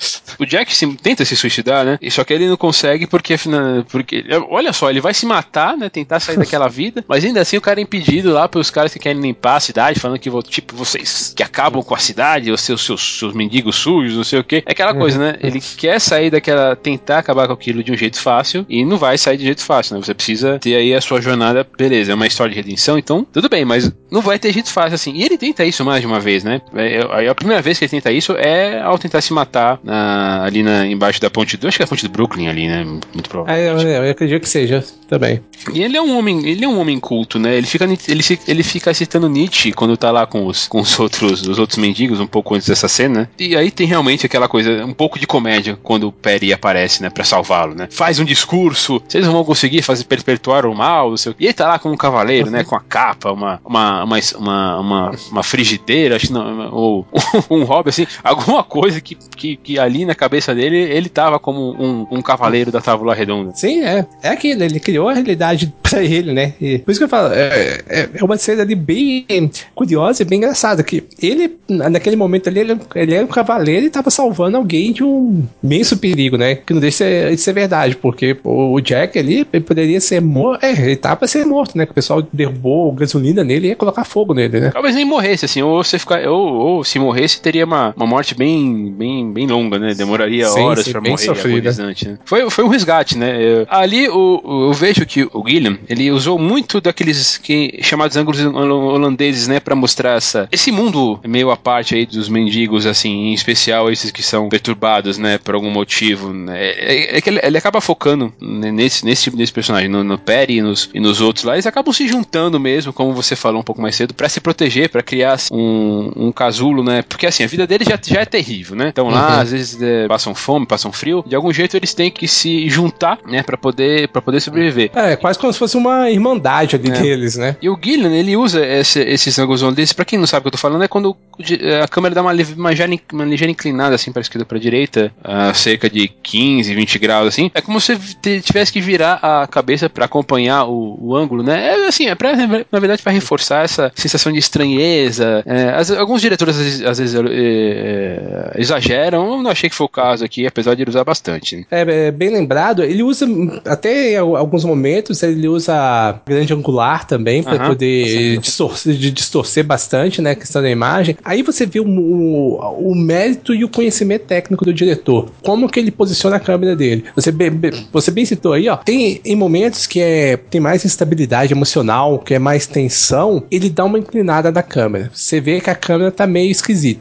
o Jack se, tenta se suicidar, né? Só que ele não consegue porque, porque, olha só, ele vai se matar, né? Tentar sair daquela vida, mas ainda assim o cara é impedido lá pelos caras que querem limpar a cidade, falando que, tipo, vocês que acabam com a cidade, os seus, seus, seus mendigos sujos, não sei o quê. É aquela coisa, né? Ele quer sair daquela, tentar acabar com aquilo de um jeito fácil e não vai sair de jeito fácil, né? Você precisa ter aí a sua jornada, beleza, é uma história de redenção, então tudo bem, mas não vai ter jeito fácil assim. E ele tenta isso mais de uma vez, né? É, a primeira vez que ele tenta isso é ao tentar se matar na, ali na, embaixo da ponte do, acho que é a ponte do Brooklyn ali, né? Muito provavelmente. É, eu, eu acredito que seja também. E ele é um homem, ele é um homem culto, né? Ele fica, ele, ele fica citando Nietzsche quando tá lá com os, com os outros, os outros mendigos um pouco antes dessa cena. E aí tem realmente aquela coisa, um pouco de comédia quando o Perry aparece, né? Pra salvá-lo, né? Faz um discurso, vocês não vão conseguir fazer perpetuar o mal, não sei o quê. E ele tá lá com um cavaleiro, uhum. né? Com a capa, uma, uma, uma, uma, uma, uma frigideira, acho que não, ou um hobby, assim, alguma coisa que, que, que ali na cabeça dele, ele tava como um, um cavaleiro da Távola Redonda. Sim, é. É aquilo, ele criou a realidade pra ele, né? E por isso que eu falo, é, é, é uma cena ali bem curiosa e bem engraçada, que ele, naquele momento ali, ele, ele era um cavaleiro e tava salvando alguém de um imenso perigo, né? Que não deixa de ser, de ser verdade, porque o, o Jack ali, ele poderia ser morto, é, ele tava pra ser morto, né? Que o pessoal derrubou gasolina nele e ia colocar fogo nele, né? Talvez nem morresse, assim, ou você ficar, ou, ou se morresse, teria uma, uma morte bem, bem, bem longa, né? Demoraria sim, horas sim, pra morrer, agonizante, né? Foi, foi um resgate, né? Eu, ali o, o, eu vejo que o Gilliam, ele usou muito daqueles que, chamados ângulos holandeses, né? Pra mostrar essa, esse mundo meio à parte aí dos mendigos, assim, em especial esses que são perturbados, né? Por algum motivo, né? É, é que ele, ele acaba focando nesse, nesse tipo de personagem, no, no Perry e nos, e nos outros lá, eles acabam se juntando mesmo, como você falou um pouco mais cedo, pra se proteger, pra criar um, um casulo, né? Porque assim, a vida deles já, já é terrível, né? Então lá, uhum. às vezes é, passam fome, passam frio, de algum jeito eles têm que se juntar, né? Pra poder, pra poder sobreviver. É, quase como se fosse uma irmandade ali é. deles, né? E o Gillian, ele usa esse, esses ângulos holandeses, pra quem não sabe o que eu tô falando, é quando a câmera dá uma, uma, uma ligeira inclinada, assim, pra esquerda ou pra direita, a cerca de quinze, vinte graus, assim. É como se você tivesse que virar a cabeça pra acompanhar o, o ângulo, né? É assim, é pra, na verdade, pra reforçar essa sensação de estranheza. É, as, alguns diretores, às vezes, às vezes é, é, exageram, eu não achei que foi o caso aqui, apesar de ele usar bastante. Né? É, é bem lembrado, ele usa, até em alguns momentos, ele usa grande angular também, pra uh-huh, poder distorcer, de distorcer bastante, né, a questão da imagem. Aí você vê o, o, o mérito e o conhecimento técnico do diretor, como que ele posiciona a câmera dele. Você, be, be, você bem citou aí, ó, tem em momentos que é, tem mais instabilidade emocional, que é mais tensão, ele dá uma inclinada na câmera. Você vê que a câmera tá meio esquisita.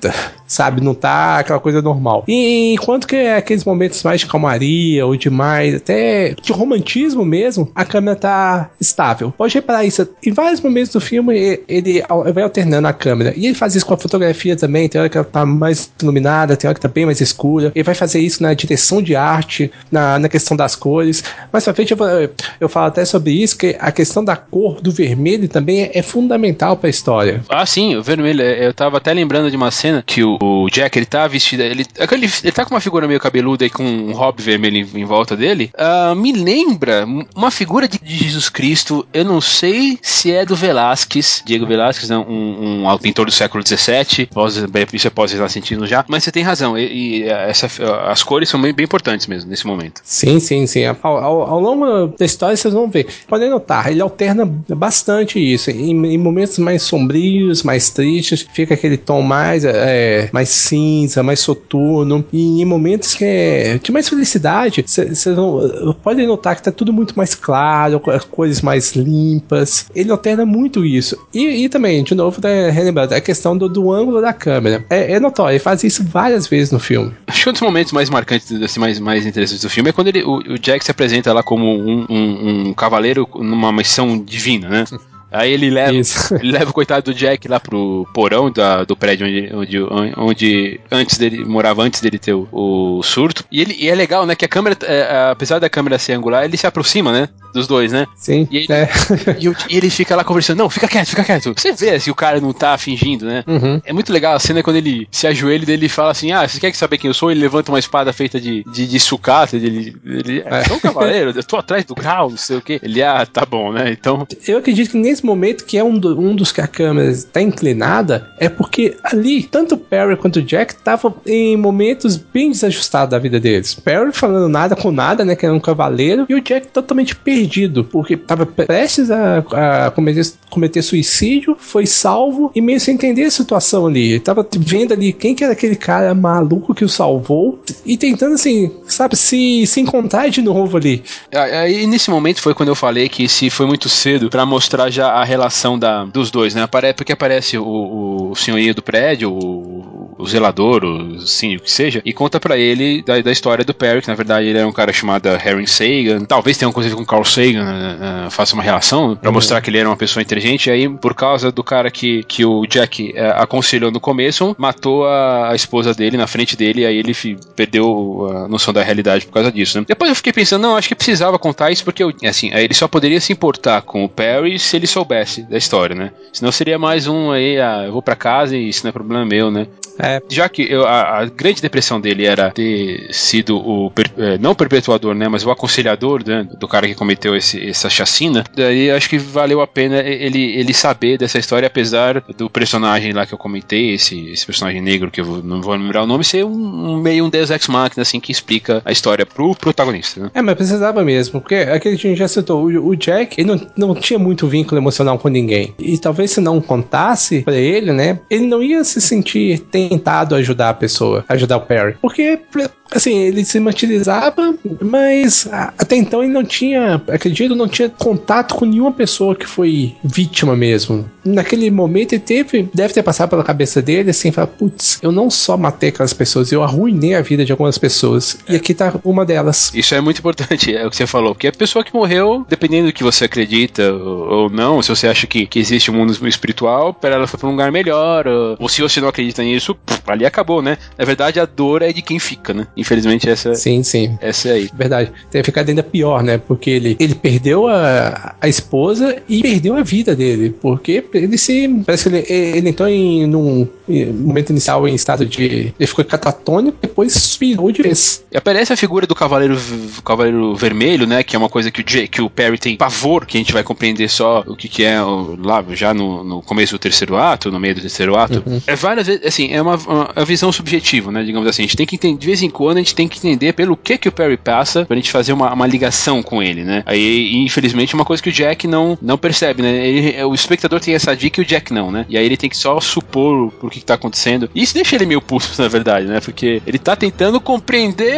sabe? Não tá aquela coisa normal. E enquanto que aqueles momentos mais de calmaria ou de mais, até de romantismo mesmo, a câmera tá estável. Pode reparar isso. Em vários momentos do filme, ele vai alternando a câmera. E ele faz isso com a fotografia também. Tem hora que ela tá mais iluminada, tem hora que tá bem mais escura. Ele vai fazer isso na direção de arte, na, na questão das cores. Mais pra frente eu, eu falo até sobre isso, que a questão da cor do vermelho também é, é fundamental pra história. Ah, sim, o vermelho. Eu tava até lembrando de uma cena que o, o Jack, ele tá vestido, ele, ele, ele tá com uma figura meio cabeluda e com um hobby vermelho em, em volta dele. Uh, me lembra uma figura de, de Jesus Cristo, eu não sei se é do Velázquez, Diego Velázquez, né, um, um pintor do século dezessete, pós, isso é pós-renascentino já, mas você tem razão, e, e essa, as cores são bem, bem importantes mesmo nesse momento. Sim, sim, sim. Ao, ao, ao longo da história vocês vão ver. Podem notar, ele alterna bastante isso. Em, em momentos mais sombrios, mais tristes, fica aquele tom mais, é, mais cinza, mais soturno. E em momentos que é de mais felicidade, vocês podem notar que tá tudo muito mais claro, as cores mais limpas. Ele alterna muito isso. E, e também, de novo, né, relembrando, a questão do, do ângulo da câmera. É, é notório, ele faz isso várias vezes no filme. Acho que um dos momentos mais marcantes, assim, mais, mais interessantes do filme é quando ele, o, o Jack se apresenta lá como um, um, um cavaleiro numa missão divina, né? Aí ele leva, ele leva o coitado do Jack lá pro porão da, do prédio onde, onde, onde antes dele, morava antes dele ter o, o surto. E, ele, e é legal, né, que a câmera, é, apesar da câmera ser angular, ele se aproxima, né, dos dois, né? Sim, e ele, é. e, e ele fica lá conversando, não, fica quieto, fica quieto. Você vê se o cara não tá fingindo, né? Uhum. É muito legal a cena quando ele se ajoelha e ele fala assim, ah, você quer saber quem eu sou? Ele levanta uma espada feita de, de, de sucata, ele, ele é, sou um cavaleiro, eu tô atrás do grau, não sei o quê. Ele, ah, tá bom, né? Então... Eu acredito que nesse momento que é um, do, um dos que a câmera está inclinada, é porque ali, tanto o Perry quanto o Jack estavam em momentos bem desajustados da vida deles. Perry falando nada com nada, né, que era um cavaleiro, e o Jack totalmente perdido, porque estava prestes a, a cometer, cometer suicídio, foi salvo, e meio sem entender a situação ali. Ele tava vendo ali quem que era aquele cara maluco que o salvou, e tentando assim, sabe, se, se encontrar de novo ali. Aí nesse momento foi quando eu falei que se foi muito cedo pra mostrar já a relação da, dos dois, né? Porque aparece o, o senhorinho do prédio, o, o zelador, o síndico que seja, e conta pra ele da, da história do Perry, que na verdade ele era um cara chamado Harry Sagan, talvez tenha uma coisa com Carl Sagan, uh, uh, faça uma relação pra uhum. mostrar que ele era uma pessoa inteligente, e aí por causa do cara que, que o Jack uh, aconselhou no começo, matou a, a esposa dele na frente dele, e aí ele fi, perdeu a noção da realidade por causa disso, né? Depois eu fiquei pensando, não, acho que precisava contar isso, porque eu, assim, ele só poderia se importar com o Perry se ele soubesse da história, né? Senão seria mais um aí, ah, eu vou pra casa e isso não é problema meu, né? É. Já que eu, a, a grande depressão dele era ter sido o, per, não o perpetuador, né, mas o aconselhador, né, do cara que cometeu esse, essa chacina, daí acho que valeu a pena ele, ele saber dessa história, apesar do personagem lá que eu comentei, esse, esse personagem negro, que eu não vou lembrar o nome, ser um, um meio um Deus Ex Machina, assim, que explica a história pro protagonista, né? É, mas precisava mesmo, porque aquele que a gente já citou, o, o Jack, ele não, não tinha muito vínculo emocional com ninguém, e talvez se não contasse pra ele, né, ele não ia se sentir tentado a ajudar a pessoa, ajudar o Perry, porque assim, ele se martirizava, mas até então ele não tinha, acredito, não tinha contato com nenhuma pessoa que foi vítima mesmo. Naquele momento ele teve, deve ter passado pela cabeça dele assim, falar, putz, eu não só matei aquelas pessoas, eu arruinei a vida de algumas pessoas, e aqui tá uma delas. Isso é muito importante, é o que você falou, porque a pessoa que morreu, dependendo do que você acredita ou não, se você acha que, que existe um mundo espiritual, para ela foi pra um lugar melhor, ou, ou se você não acredita nisso, pff, ali acabou, né? Na verdade, a dor é de quem fica, né? Infelizmente, essa, sim, sim. essa é aí. Verdade. Tem ficado ainda pior, né? Porque ele, ele perdeu a, a esposa e perdeu a vida dele. Porque ele se... Parece que ele, ele entrou em num em momento inicial em estado de... Ele ficou catatônico, depois suspirou de vez. E aparece a figura do Cavaleiro, Cavaleiro Vermelho, né? Que é uma coisa que o, J, que o Perry tem pavor, que a gente vai compreender só o que, que é lá já no, no começo do terceiro ato, no meio do terceiro ato. Uhum. É várias vezes, assim, é uma, uma, uma visão subjetiva, né? Digamos assim. A gente tem que entender, de vez em quando, a gente tem que entender pelo que que o Perry passa pra gente fazer uma, uma ligação com ele, né? Aí, infelizmente, é uma coisa que o Jack não, não percebe, né? Ele, o espectador tem essa dica e o Jack não, né? E aí ele tem que só supor por que que tá acontecendo. E isso deixa ele meio puto, na verdade, né? Porque ele tá tentando compreender um,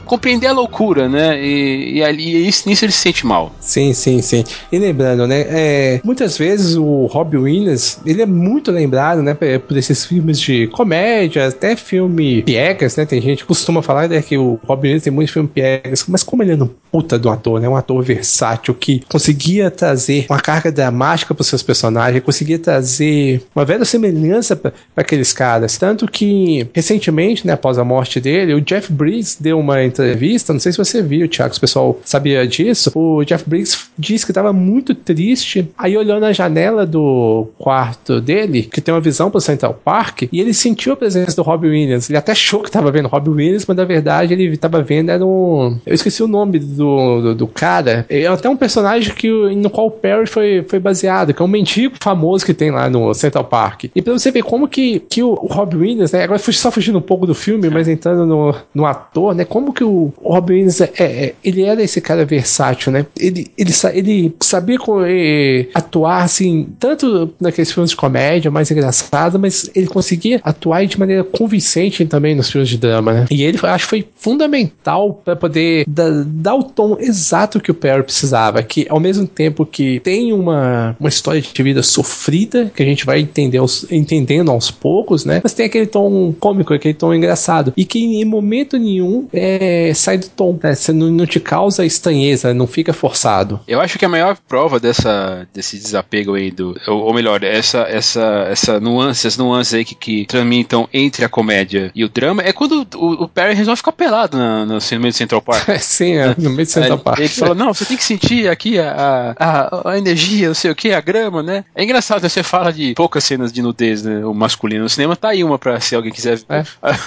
compreender a loucura, né? E, e ali e isso, nisso ele se sente mal. Sim, sim, sim. E lembrando, né? É, muitas vezes o Robin Williams, ele é muito lembrado, né? Por esses filmes de comédia, até filme piegas, né? Tem gente que costuma falar, né, que o Robin Williams tem muitos filmes piegas, mas como ele é um puta do ator, né? Um ator versátil que conseguia trazer uma carga dramática para os seus personagens, conseguia trazer uma verossimilhança para aqueles caras. Tanto que, recentemente, né, após a morte dele, o Jeff Bridges deu uma entrevista, não sei se você viu, Thiago, se o pessoal sabia disso. O Jeff Bridges disse que estava muito triste, aí olhou na janela do quarto dele, que tem uma visão para o Central Park, e ele sentiu a presença do Robin Williams. Ele até achou que estava vendo o Robin Williams, mas na verdade ele estava vendo era um... eu esqueci o nome do, do, do cara. É até um personagem que, no qual o Perry foi, foi baseado, que é um mendigo famoso que tem lá no Central Park. E pra você ver como que, que o, o Robin Williams, né, agora só fugindo um pouco do filme, mas entrando no, no ator, né, como que o, o Robin Williams é, é, ele era esse cara versátil, né, ele, ele, ele sabia é, atuar, assim, tanto naqueles filmes de comédia mais engraçado, mas ele conseguia atuar de maneira convincente também nos filmes de drama, né, e ele acho que foi fundamental para poder da, dar o tom exato que o Perry precisava, que ao mesmo tempo que tem uma, uma história de vida sofrida, que a gente vai entender aos, entendendo aos poucos, né? Mas tem aquele tom cômico, aquele tom engraçado, e que em momento nenhum é, sai do tom, né? Você não, não te causa estranheza, não fica forçado. Eu acho que a maior prova dessa, desse desapego aí do, ou, ou melhor, essa, essa, essa nuance, essas nuances aí que, que tramitam entre a comédia e o drama é quando o, o Perry resolve ficar pelado na, no meio do Central Park. Sim, é, no meio do Central Park. Ele fala, não, você tem que sentir aqui a, a, a energia, não sei o que, a grama, né? É engraçado, né? Você fala de poucas cenas de nudez, né? O masculino no cinema, tá aí uma pra se alguém quiser ver. É.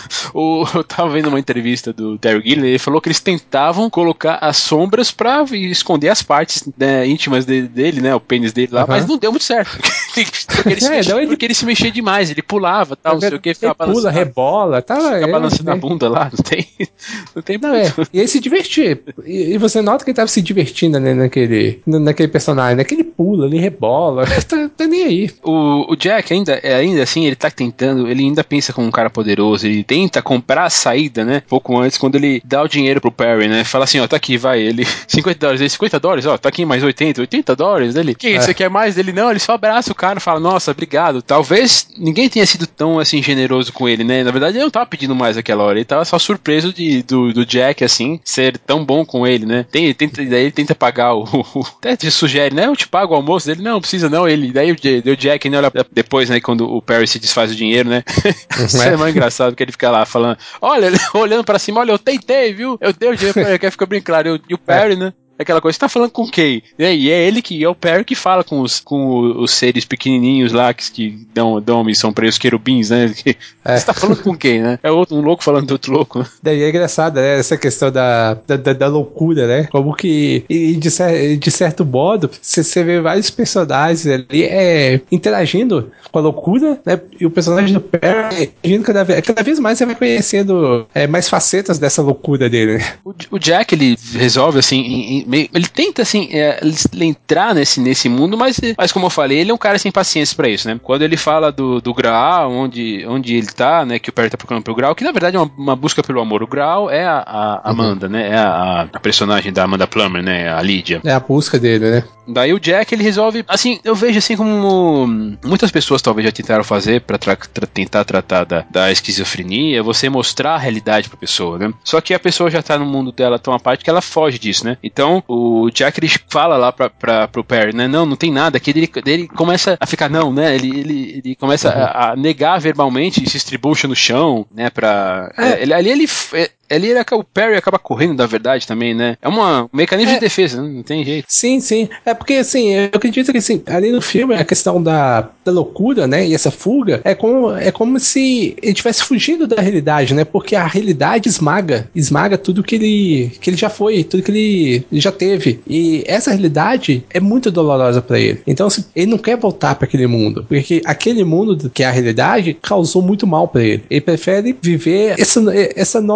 O, eu tava vendo uma entrevista do Terry Gilliam, ele falou que eles tentavam colocar as sombras pra esconder as partes, né, íntimas dele, dele, né? O pênis dele lá, uh-huh. Mas não deu muito certo. porque, ele se é, mexia, ele... porque ele se mexia demais, ele pulava, tal, não sei o que, ficava balançando. Pula, rebola, tá, fica é, balançando é. a bunda lá, não tem. Não tem não, é. E ele se divertia. E, e você nota que ele tava se divertindo, né, naquele, naquele personagem, né? Que ele pula, ele rebola, tá, tá nem aí. O, o Jack ainda, ainda assim, ele tá tentando, ele ainda pensa como um cara poderoso, ele tenta comprar a saída, né? Pouco antes, quando ele dá o dinheiro pro Perry, né? Fala assim, ó, tá aqui, vai, ele, cinquenta dólares, ele, cinquenta dólares, ó, tá aqui mais oitenta, oitenta dólares, ele, que é. Você quer mais dele? Não, ele só abraça o cara e fala, nossa, obrigado. Talvez ninguém tenha sido tão, assim, generoso com ele, né? Na verdade, ele não tava pedindo mais naquela hora, ele tava só surpreso de, do, do Jack, assim, ser tão bom com ele, né? Tem, tenta, daí ele tenta pagar o, o até te sugere, né? Eu te pago o almoço dele, não, não precisa não, ele, daí o, o Jack, né, olha, depois, né, quando o Perry se desfaz do dinheiro, né? Isso é mais engraçado, que ele fica lá falando, olha, olhando pra cima, olha, eu tentei, viu? Eu dei o dinheiro pra ele, quer ficar bem claro, e o Perry, né? Aquela coisa, você tá falando com quem? E é ele que é o Perry que fala com os, com os seres pequenininhos lá que, que dão, dão uma missão pra eles, os querubins, né? É. Você tá falando com quem, né? É outro, um louco falando de outro louco, né? Daí é engraçado, né? Essa questão da, da, da loucura, né? Como que, de, de certo modo, você vê vários personagens ali é, interagindo com a loucura, né? E o personagem do Perry, cada vez, cada vez mais você vai conhecendo é, mais facetas dessa loucura dele, né? O, o Jack, ele resolve, assim, em, em, ele tenta, assim, é, entrar nesse, nesse mundo, mas, mas como eu falei, ele é um cara sem paciência pra isso, né? Quando ele fala do, do Graal, onde, onde ele tá, né, que o Perry tá procurando pelo Graal, que na verdade é uma, uma busca pelo amor. O Graal é a, a Amanda, uhum. né? É a, a personagem da Amanda Plummer, né? A Lídia. É a busca dele, né? Daí o Jack, ele resolve, assim, eu vejo assim como muitas pessoas talvez já tentaram fazer pra tra- tra- tentar tratar da, da esquizofrenia, você mostrar a realidade pra pessoa, né? Só que a pessoa já tá no mundo dela tão à parte que ela foge disso, né? Então, o Jack, ele fala lá pra, pra, pro Perry, né? Não, não tem nada, que ele, ele começa a ficar, não, né? Ele, ele, ele começa uhum. a, a negar verbalmente, se estribucha no chão, né? Pra... É. É, ele, ali ele... É, ali ele, o Perry acaba correndo da verdade também, né? É uma, um mecanismo é, de defesa, né? Não tem jeito. Sim, sim. É porque, assim, eu acredito que, assim, ali no filme, a questão da, da loucura, né? E essa fuga, é como, é como se ele estivesse fugindo da realidade, né? Porque a realidade esmaga, esmaga tudo que ele, que ele já foi, tudo que ele já teve. E essa realidade é muito dolorosa pra ele. Então, assim, ele não quer voltar pra aquele mundo, porque aquele mundo que é a realidade causou muito mal pra ele. Ele prefere viver essa, essa nova, essa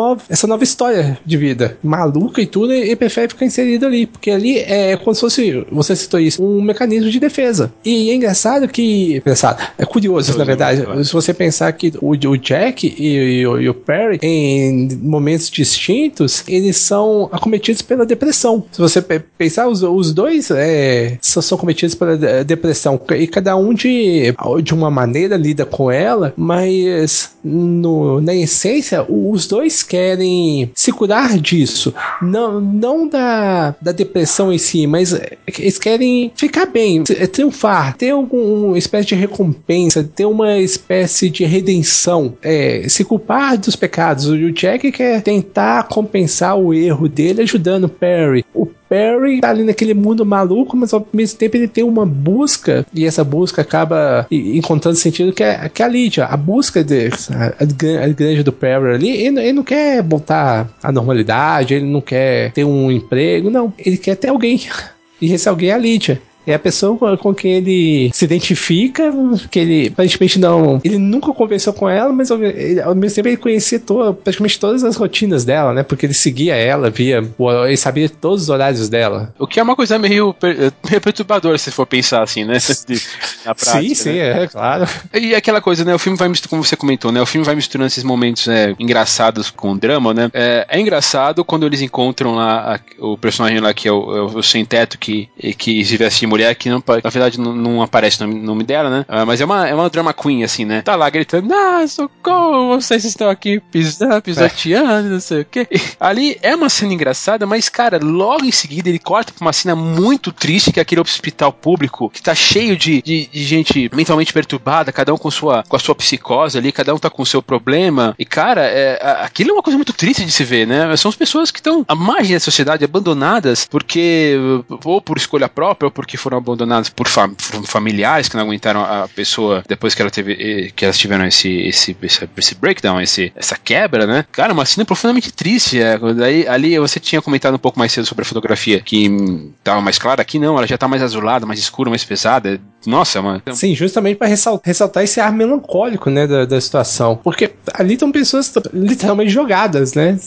essa nova história de vida. Maluca e tudo, ele prefere ficar inserido ali, porque ali é como se fosse, você citou isso, um mecanismo de defesa. E é engraçado que, engraçado, é curioso, curioso na verdade, claro. Se você pensar que o, o Jack e, e, e o Perry, em momentos distintos, eles são acometidos pela depressão. Se você pensar, os, os dois é, são, são acometidos pela depressão, e cada um de, de uma maneira lida com ela, mas no, na essência, os dois querem se curar disso, não, não da, da depressão em si, mas eles querem ficar bem, triunfar, ter alguma espécie de recompensa, ter uma espécie de redenção, é, se culpar dos pecados. O Jack quer tentar compensar o erro dele ajudando o Perry. O Perry tá ali naquele mundo maluco, mas ao mesmo tempo ele tem uma busca, e essa busca acaba encontrando sentido, que é, que é a Lydia. A busca de, a, a grande do Perry ali, ele, ele não quer voltar à normalidade, ele não quer ter um emprego, não. Ele quer ter alguém. E esse alguém é a Lydia. É a pessoa com quem ele se identifica, que ele praticamente não... Ele nunca conversou com ela, mas ao, ele, ao mesmo tempo ele conhecia to, praticamente todas as rotinas dela, né? Porque ele seguia ela, via... Ele sabia todos os horários dela. O que é uma coisa meio, meio perturbadora, se for pensar assim, né? Na prática, sim, sim, né? É, claro. E aquela coisa, né? O filme vai misturando, como você comentou, né? O filme vai misturando esses momentos é, engraçados com drama, né? É, é engraçado quando eles encontram lá a, o personagem lá que é o, é o sem-teto, que, que se veste mulher, que não, na verdade não, não aparece o nome, nome dela, né? Uh, mas é uma, é uma drama queen, assim, né? Tá lá gritando, ah, socorro, vocês estão aqui pisando, pisoteando, é. não sei o quê. E ali é uma cena engraçada, mas, cara, logo em seguida ele corta pra uma cena muito triste, que é aquele hospital público que tá cheio de, de, de gente mentalmente perturbada, cada um com, sua, com a sua psicose ali, cada um tá com o seu problema. E, cara, é, aquilo é uma coisa muito triste de se ver, né? São as pessoas que estão à margem da sociedade, abandonadas, porque, ou por escolha própria, ou porque foram abandonadas por, fam- por familiares que não aguentaram a pessoa depois que ela teve, que elas tiveram esse, esse, esse, esse breakdown, esse, essa quebra, né? Cara, uma cena profundamente triste. É. Daí, ali você tinha comentado um pouco mais cedo sobre a fotografia, que hum, tava mais clara. Aqui não, ela já tá mais azulada, mais escura, mais pesada. Nossa, mano. Sim, justamente para ressal- ressaltar esse ar melancólico, né, da, da situação. Porque ali estão pessoas literalmente jogadas, né?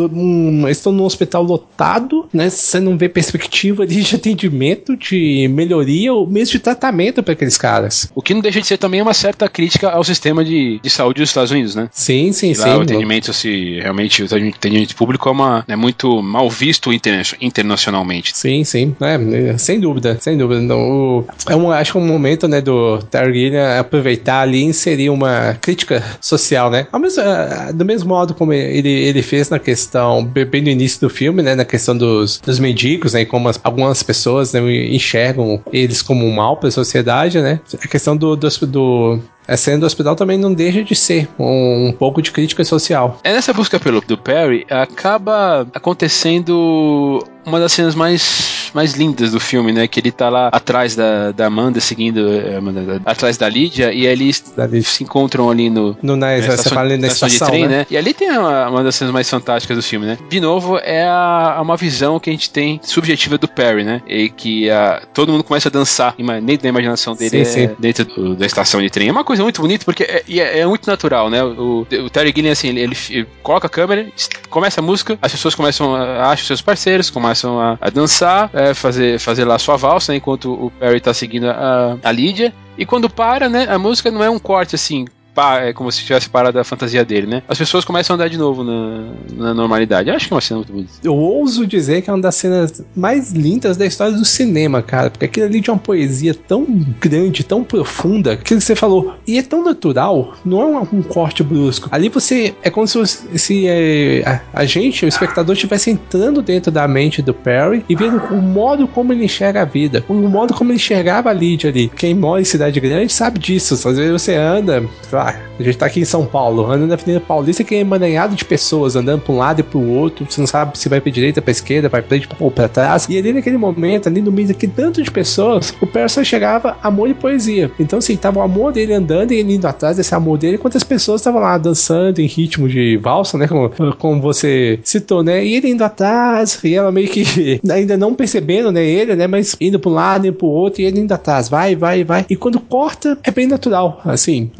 Um, estão num hospital lotado, né? Você não vê perspectiva ali de atendimento, de melhoria ou mesmo de tratamento para aqueles caras. O que não deixa de ser também uma certa crítica ao sistema de, de saúde dos Estados Unidos, né? Sim, sim, sim. O atendimento, se realmente o atendimento público é, uma, é muito mal visto interna- internacionalmente. Sim, sim. É, sem dúvida, sem dúvida. Não, é um, acho que um momento, né, do Terry Gilliam aproveitar ali e inserir uma crítica social, né? Ao mesmo, do mesmo modo como ele, ele fez na questão, bem no início do filme, né, na questão dos, dos mendigos, né, e como as, algumas pessoas, né, enxergam eles como um mal para a sociedade, né? A questão do, do, do a cena do hospital também não deixa de ser um, um pouco de crítica social. É, nessa busca pelo do Perry, acaba acontecendo uma das cenas mais, mais lindas do filme, né? Que ele tá lá atrás da, da Amanda, seguindo Amanda, atrás da Lídia, e eles se encontram ali no, no na, na estação, fala na estação, estação de trem, né? né? E ali tem uma, uma das cenas mais fantásticas do filme, né? De novo, é a, uma visão que a gente tem subjetiva do Perry, né? E que a, todo mundo começa a dançar dentro da imaginação dele, sim, é, sim. dentro do, da estação de trem. É uma coisa muito bonita, porque é, é, é muito natural, né? O, o Terry Gilliam, assim, ele, ele, ele coloca a câmera, começa a música, as pessoas começam a achar seus parceiros, começam a, a dançar, é, fazer, fazer lá a sua valsa, né, enquanto o Perry tá seguindo a, a Lídia. E quando para, né, a música não é um corte assim, pá, é como se tivesse parado a fantasia dele, né? As pessoas começam a andar de novo na, na normalidade. Eu acho que é uma cena muito bonita. Eu ouso dizer que é uma das cenas mais lindas da história do cinema, cara, porque aquilo ali de uma poesia tão grande, tão profunda, que você falou, e é tão natural, não é um, um corte brusco. Ali você, é como se, se é, a, a gente, o espectador, estivesse entrando dentro da mente do Perry e vendo o modo como ele enxerga a vida, o modo como ele enxergava a Lídia ali. Quem mora em cidade grande sabe disso. Às vezes você anda, ah, a gente tá aqui em São Paulo, andando na Avenida Paulista, que é emaranhado de pessoas andando pra um lado e pro outro, você não sabe se vai pra direita, pra esquerda, pra frente ou pra trás, e ali naquele momento, ali no meio daquele tanto de pessoas, o Perry só chegava amor e poesia. Então assim, tava o amor dele andando e ele indo atrás desse amor dele, enquanto as pessoas estavam lá dançando em ritmo de valsa, né, como, como você citou, né, e ele indo atrás, e ela meio que ainda não percebendo, né, ele, né, mas indo pra um lado e pro outro, e ele indo atrás, vai, vai, vai, e quando corta, é bem natural, assim, não é na,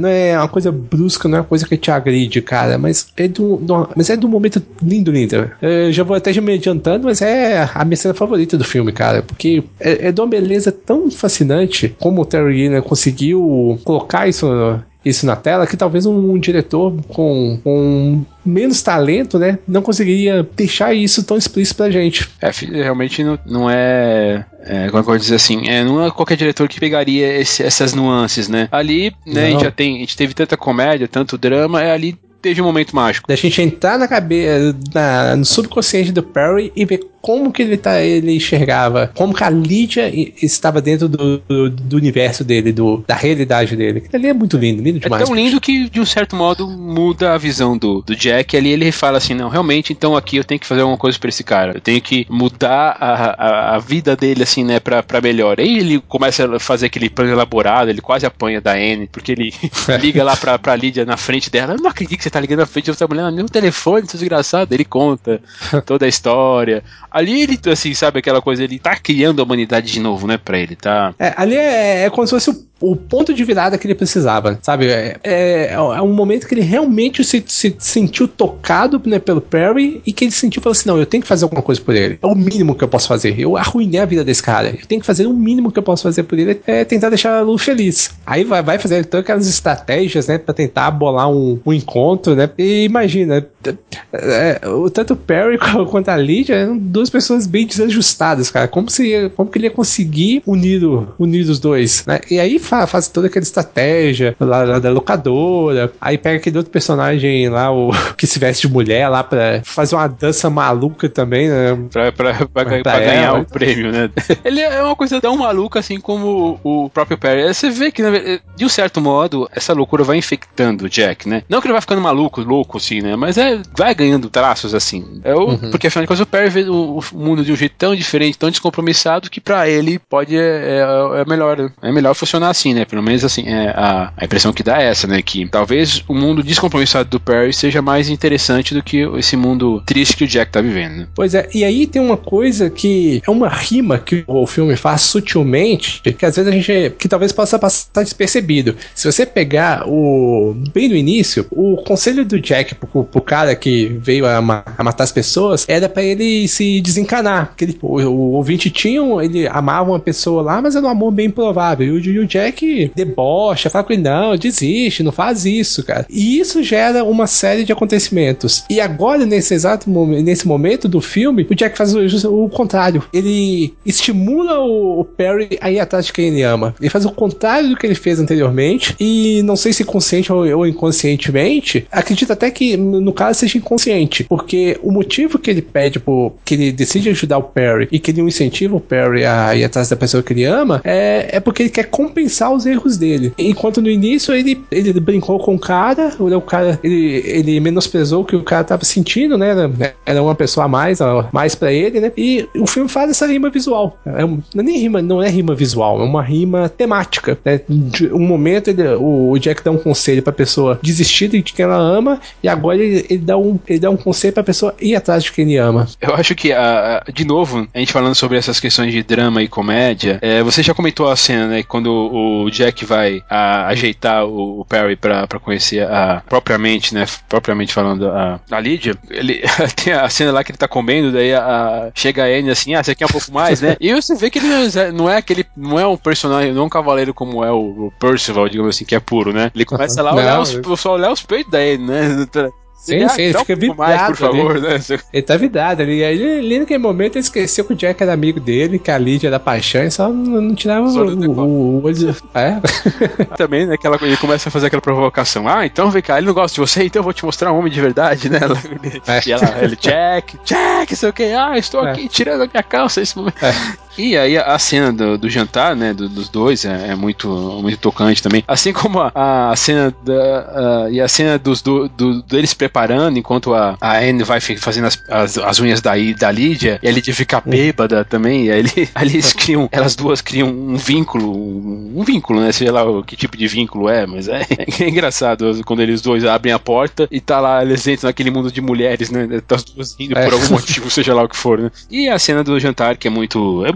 não é uma coisa brusca, não é uma coisa que te agride, cara, mas é do, do, mas é do momento lindo, lindo. Eu já vou até já me adiantando, mas é a minha cena favorita do filme, cara, porque é, é de uma beleza tão fascinante como o Terry Gilliam conseguiu colocar isso, isso na tela, que talvez um, um diretor com, com menos talento, né, não conseguiria deixar isso tão explícito pra gente. É, realmente não, não é, é, como é que eu vou dizer assim, é, não é qualquer diretor que pegaria esse, essas nuances, né. Ali, né, a gente já tem, a gente teve tanta comédia, tanto drama, é ali teve um momento mágico. Da gente entrar na cabeça, na, no subconsciente do Perry e ver como que ele, tá, ele enxergava, como que a Lydia estava dentro do, do, do universo dele, do, da realidade dele. Ele é muito lindo, lindo demais. É tão lindo que, de um certo modo, muda a visão do, do Jack. Ali ele fala assim, não, realmente, então aqui eu tenho que fazer alguma coisa pra esse cara. Eu tenho que mudar a, a, a vida dele, assim, né, pra, pra melhor. Aí ele começa a fazer aquele plano elaborado, ele quase apanha da Anne, porque ele liga lá pra, pra Lydia na frente dela. Eu não acredito que você tá ligando na frente de outra mulher, no telefone, seu desgraçado. Ele conta toda a história. Ali ele, assim, sabe aquela coisa, ele tá criando a humanidade de novo, né, pra ele, tá? É, ali é, é como se fosse o o ponto de virada que ele precisava, sabe? É, é, é um momento que ele realmente se, se sentiu tocado, né, pelo Perry, e que ele sentiu, falou assim, não, eu tenho que fazer alguma coisa por ele. É o mínimo que eu posso fazer. Eu arruinei a vida desse cara. Eu tenho que fazer o mínimo que eu posso fazer por ele, é tentar deixar a Lu feliz. Aí vai, vai fazer todas aquelas estratégias, né, pra tentar bolar um, um encontro, né? E imagina, é, tanto o Perry quanto a Lydia eram duas pessoas bem desajustadas, cara. Como, se, como que ele ia conseguir unir, unir os dois, né? E aí faz toda aquela estratégia lá, lá da locadora, aí pega aquele outro personagem lá, o que se veste de mulher lá pra fazer uma dança maluca também, né? Pra, pra, pra, pra, pra ganhar ela, o prêmio, né? Ele é uma coisa tão maluca assim como o próprio Perry. Você vê que, de um certo modo, essa loucura vai infectando o Jack, né? Não que ele vai ficando maluco, louco assim, né? Mas é, vai ganhando traços assim. É o, uhum. Porque afinal de contas o Perry vê o, o mundo de um jeito tão diferente, tão descompromissado, que pra ele pode é, é, é melhor, é melhor funcionar assim. Assim, né? Pelo menos assim, é a, a impressão que dá é essa, né? Que talvez o mundo descompromissado do Perry seja mais interessante do que esse mundo triste que o Jack tá vivendo, né? Pois é, e aí tem uma coisa que é uma rima que o filme faz sutilmente, que às vezes a gente, que talvez possa passar despercebido. Se você pegar o bem no início, o conselho do Jack pro, pro cara que veio a, a matar as pessoas era pra ele se desencanar, que ele, o, o ouvinte tinha, ele amava uma pessoa lá, mas era um amor bem improvável, e o, e o Jack debocha, fala com ele, não, desiste, não faz isso, cara. E isso gera uma série de acontecimentos. E agora, nesse exato momento, nesse momento do filme, o Jack faz o, o contrário. Ele estimula o, o Perry a ir atrás de quem ele ama. Ele faz o contrário do que ele fez anteriormente, e não sei se consciente ou, ou inconscientemente, acredito até que no caso seja inconsciente, porque o motivo que ele pede, por, que ele decide ajudar o Perry e que ele incentiva o Perry a ir atrás da pessoa que ele ama, é, é porque ele quer compensar os erros dele. Enquanto no início ele, ele brincou com o cara, o cara ele, ele menosprezou o que o cara tava sentindo, né? Era uma pessoa a mais, a mais pra ele, né? E o filme faz essa rima visual. É um, não, é nem rima, não é rima visual, é uma rima temática, né? De um momento ele, o, o Jack dá um conselho pra pessoa desistir de quem ela ama, e agora ele, ele, dá, um, ele dá um conselho pra pessoa ir atrás de quem ele ama. Eu acho que, a, a, de novo, a gente falando sobre essas questões de drama e comédia, é, você já comentou a cena, né? Quando o o Jack vai a, ajeitar o, o Perry pra, pra conhecer a, propriamente, né, propriamente falando a, a Lydia, ele tem a cena lá que ele tá comendo, daí a, a, chega a Anne assim, ah, você quer um pouco mais, né, e você vê que ele não é aquele, não é um personagem, não é um cavaleiro como é o, o Percival, digamos assim, que é puro, né, ele começa lá a olhar, não, os, eu... só olhar os peitos da Anne, né. Sim, sim, ele fica vidrado mais, por favor, ali. Né? Ele tá vidrado ali. Ele, ele naquele momento ele esqueceu que o Jack era amigo dele, que a Lydia era paixão, e só não, não tirava o, o, o olho. É. Também, né, aquela, ele começa a fazer aquela provocação. Ah, então vem cá, ele não gosta de você, então eu vou te mostrar um homem de verdade, né? É. E ela, ele, Jack, Jack, sei o que, ah, estou aqui é. tirando a minha calça nesse momento. É. E aí a cena do, do jantar, né, do, dos dois é, é muito, muito tocante também. Assim como a, a cena da, a, e a cena dos, do, do, deles preparando, enquanto a, a Anne vai fazendo as, as, as unhas da, da Lydia, e a Lydia fica bêbada também, e aí ali eles criam, elas duas criam um vínculo, um, um vínculo, né, sei lá o que tipo de vínculo é, mas é, é engraçado quando eles dois abrem a porta e tá lá, eles entram naquele mundo de mulheres, né, tá as duas rindo é. por algum motivo, seja lá o que for, né. E a cena do jantar, que é muito, é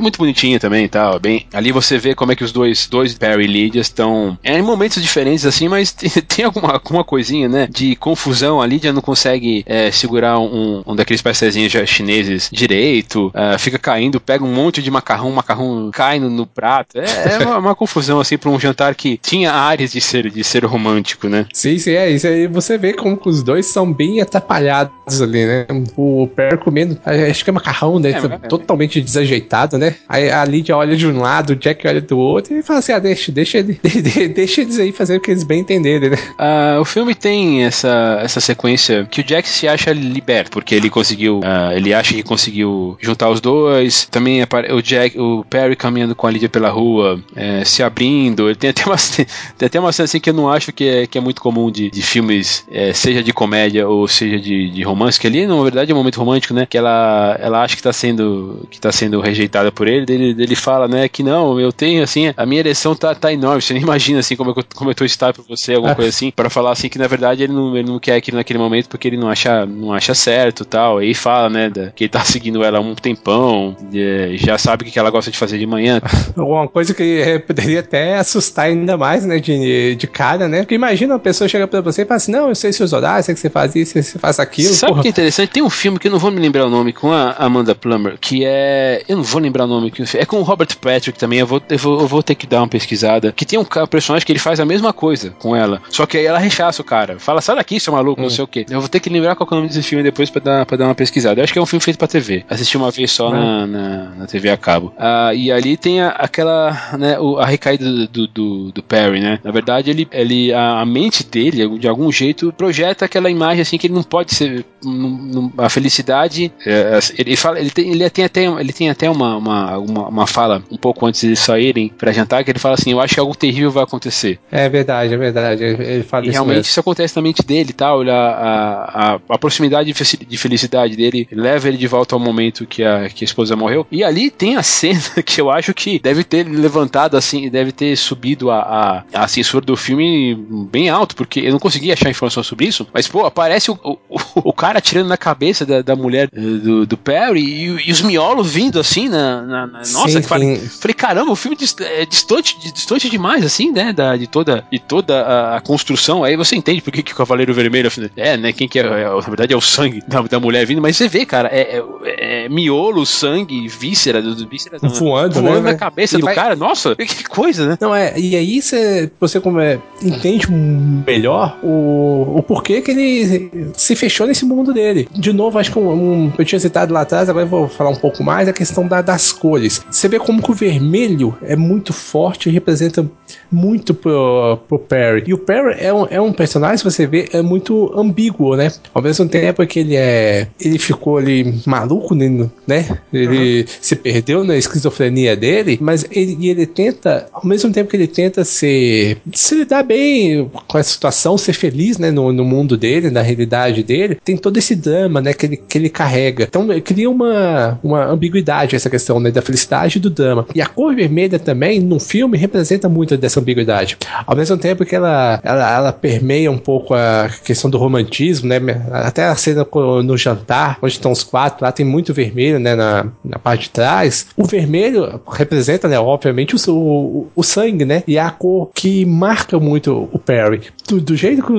muito bonitinha também e tal, bem, ali você vê como é que os dois, dois Perry e Lydia estão, é, em momentos diferentes assim, mas tem, tem alguma, alguma coisinha, né, de confusão. A Lydia não consegue é, segurar um, um daqueles pastéis já chineses direito, uh, fica caindo, pega um monte de macarrão, o macarrão cai no, no prato, é, é uma, uma confusão assim pra um jantar que tinha áreas de ser, de ser romântico, né? Sim, sim, é isso aí, você vê como que os dois são bem atrapalhados ali, né, o Perry comendo, acho que é macarrão, né, é, é, totalmente desajeitado, né, aí a Lydia olha de um lado, o Jack olha do outro e fala assim, ah, deixa, deixa, deixa, deixa eles aí fazer o que eles bem entenderem, né. Uh, o filme tem essa, essa sequência que o Jack se acha liberto, porque ele conseguiu, uh, ele acha que conseguiu juntar os dois, também o Jack, o Perry caminhando com a Lydia pela rua, é, se abrindo, ele tem até uma, tem até uma cena assim que eu não acho que é, que é muito comum de, de filmes, é, seja de comédia ou seja de, de romance, que ali na verdade é um momento romântico, né, que ela, ela acha que tá sendo, que tá sendo rejeitada por ele, dele, dele fala, né, que não, eu tenho assim, a minha ereção tá, tá enorme, você nem imagina assim como eu, como eu tô estável pra você, alguma coisa assim, pra falar assim que na verdade ele não, ele não quer aquilo naquele momento porque ele não acha, não acha certo e tal, aí fala, né, da, que ele tá seguindo ela há um tempão, de, já sabe o que ela gosta de fazer de manhã. Uma coisa que é, poderia até assustar ainda mais, né, de, de cara, né, porque imagina uma pessoa chega pra você e fala assim, não, eu sei seus horários, sei que você faz isso, sei que você faz aquilo. Sabe o porra. que é interessante? Tem um filme que eu não vou me lembrar o nome, com a Amanda Plummer, que é, eu não vou lembrar o nome, é com o Robert Patrick também, eu vou, eu vou, eu vou ter que dar uma pesquisada, que tem um personagem que ele faz a mesma coisa com ela, só que aí ela rechaça o cara, fala, sai daqui, seu maluco, hum. não sei o que. Eu vou ter que lembrar qual é o nome desse filme depois pra dar, pra dar uma pesquisada. Eu acho que é um filme feito pra T V. Assisti uma vez só hum. na, na, na T V a cabo. Ah, e ali tem a, aquela, né, o, a recaída do, do, do Perry, né? Na verdade, ele, ele, a, a mente dele, de algum jeito, projeta aquela imagem assim que ele não pode ser, não, não, a felicidade, é, ele fala, ele tem, ele tem até, ele tem até uma, uma, uma, uma fala um pouco antes de eles saírem pra jantar, que ele fala assim, eu acho que algo terrível vai acontecer. É verdade, é verdade. Ele fala e isso realmente mesmo. Isso acontece na mente dele, tal, a, a, a, a proximidade de felicidade dele leva ele de volta ao momento que a, que a esposa morreu. E ali tem a cena que eu acho que deve ter levantado assim, deve ter subido a, a, a censura do filme bem alto, porque eu não consegui achar informação sobre isso, mas pô, aparece o, o, o cara atirando na cabeça da, da mulher do, do Perry e, e os miolos vindo assim na, na, na nossa, sim, falei, falei, caramba, o filme é distante, distante demais assim, né, da, de toda, de toda a, a construção. Aí você entende por que, que o Cavaleiro Vermelho é, né, quem que é, é, na verdade é o sangue da, da mulher vindo, mas você vê, cara, é, é, é miolo, sangue, víscera, do, vísceras voando, voando né, na cabeça e do vai... cara, nossa, que coisa, né? Não, é, e aí você, você como é, entende melhor o, o porquê que ele se fechou nesse mundo dele. De novo, acho que um, um, eu tinha citado lá atrás, agora eu vou falar um pouco mais, a questão da, das cores. Você vê como que o vermelho é muito forte e representa muito pro, pro Perry. E o Perry é um, é um personagem, se você vê, é muito ambíguo, né? Ao mesmo tempo que ele é... Ele ficou ali maluco, né? Ele uhum. se perdeu na esquizofrenia dele, mas ele, ele tenta, ao mesmo tempo que ele tenta ser, se lidar bem com a situação, ser feliz, né? No, no mundo dele, na realidade dele, tem todo esse drama, né? Que ele, que ele carrega. Então, cria uma, uma ambiguidade essa questão, né? Da felicidade e do drama. E a cor vermelha também, no filme, representa muito dessa ambiguidade. Ao mesmo tempo que ela, ela, ela permeia um pouco a questão do romantismo, né? Até a cena no jantar, onde estão os quatro, lá tem muito vermelho, né? Na, na parte de trás. O vermelho representa, né? Obviamente, o, o, o sangue, né? E é a cor que marca muito o Perry. Do, do jeito que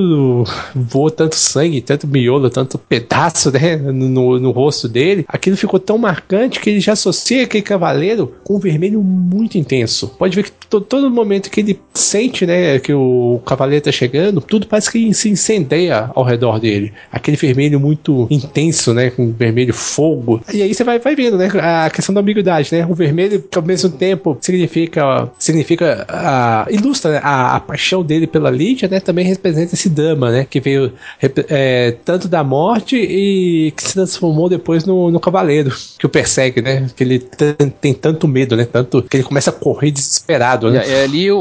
voa tanto sangue, tanto miolo, tanto pedaço, né? No, no rosto dele, aquilo ficou tão marcante que ele já associa aquele cavaleiro com um vermelho muito intenso. Pode ver que to, todo momento que ele sente, né, que o cavaleiro tá chegando, tudo parece que se incendeia ao redor dele. Aquele vermelho muito intenso, né, com vermelho fogo. E aí você vai, vai vendo, né, a questão da ambiguidade, né, o vermelho que ao mesmo tempo significa, significa a, ilustra, né, a, a paixão dele pela Lydia, né, também representa esse drama, né, que veio é, tanto da morte e que se transformou depois no, no cavaleiro, que o persegue, né, que ele tem, tem tanto medo, né, tanto que ele começa a correr desesperado, né. É, é ali um tipo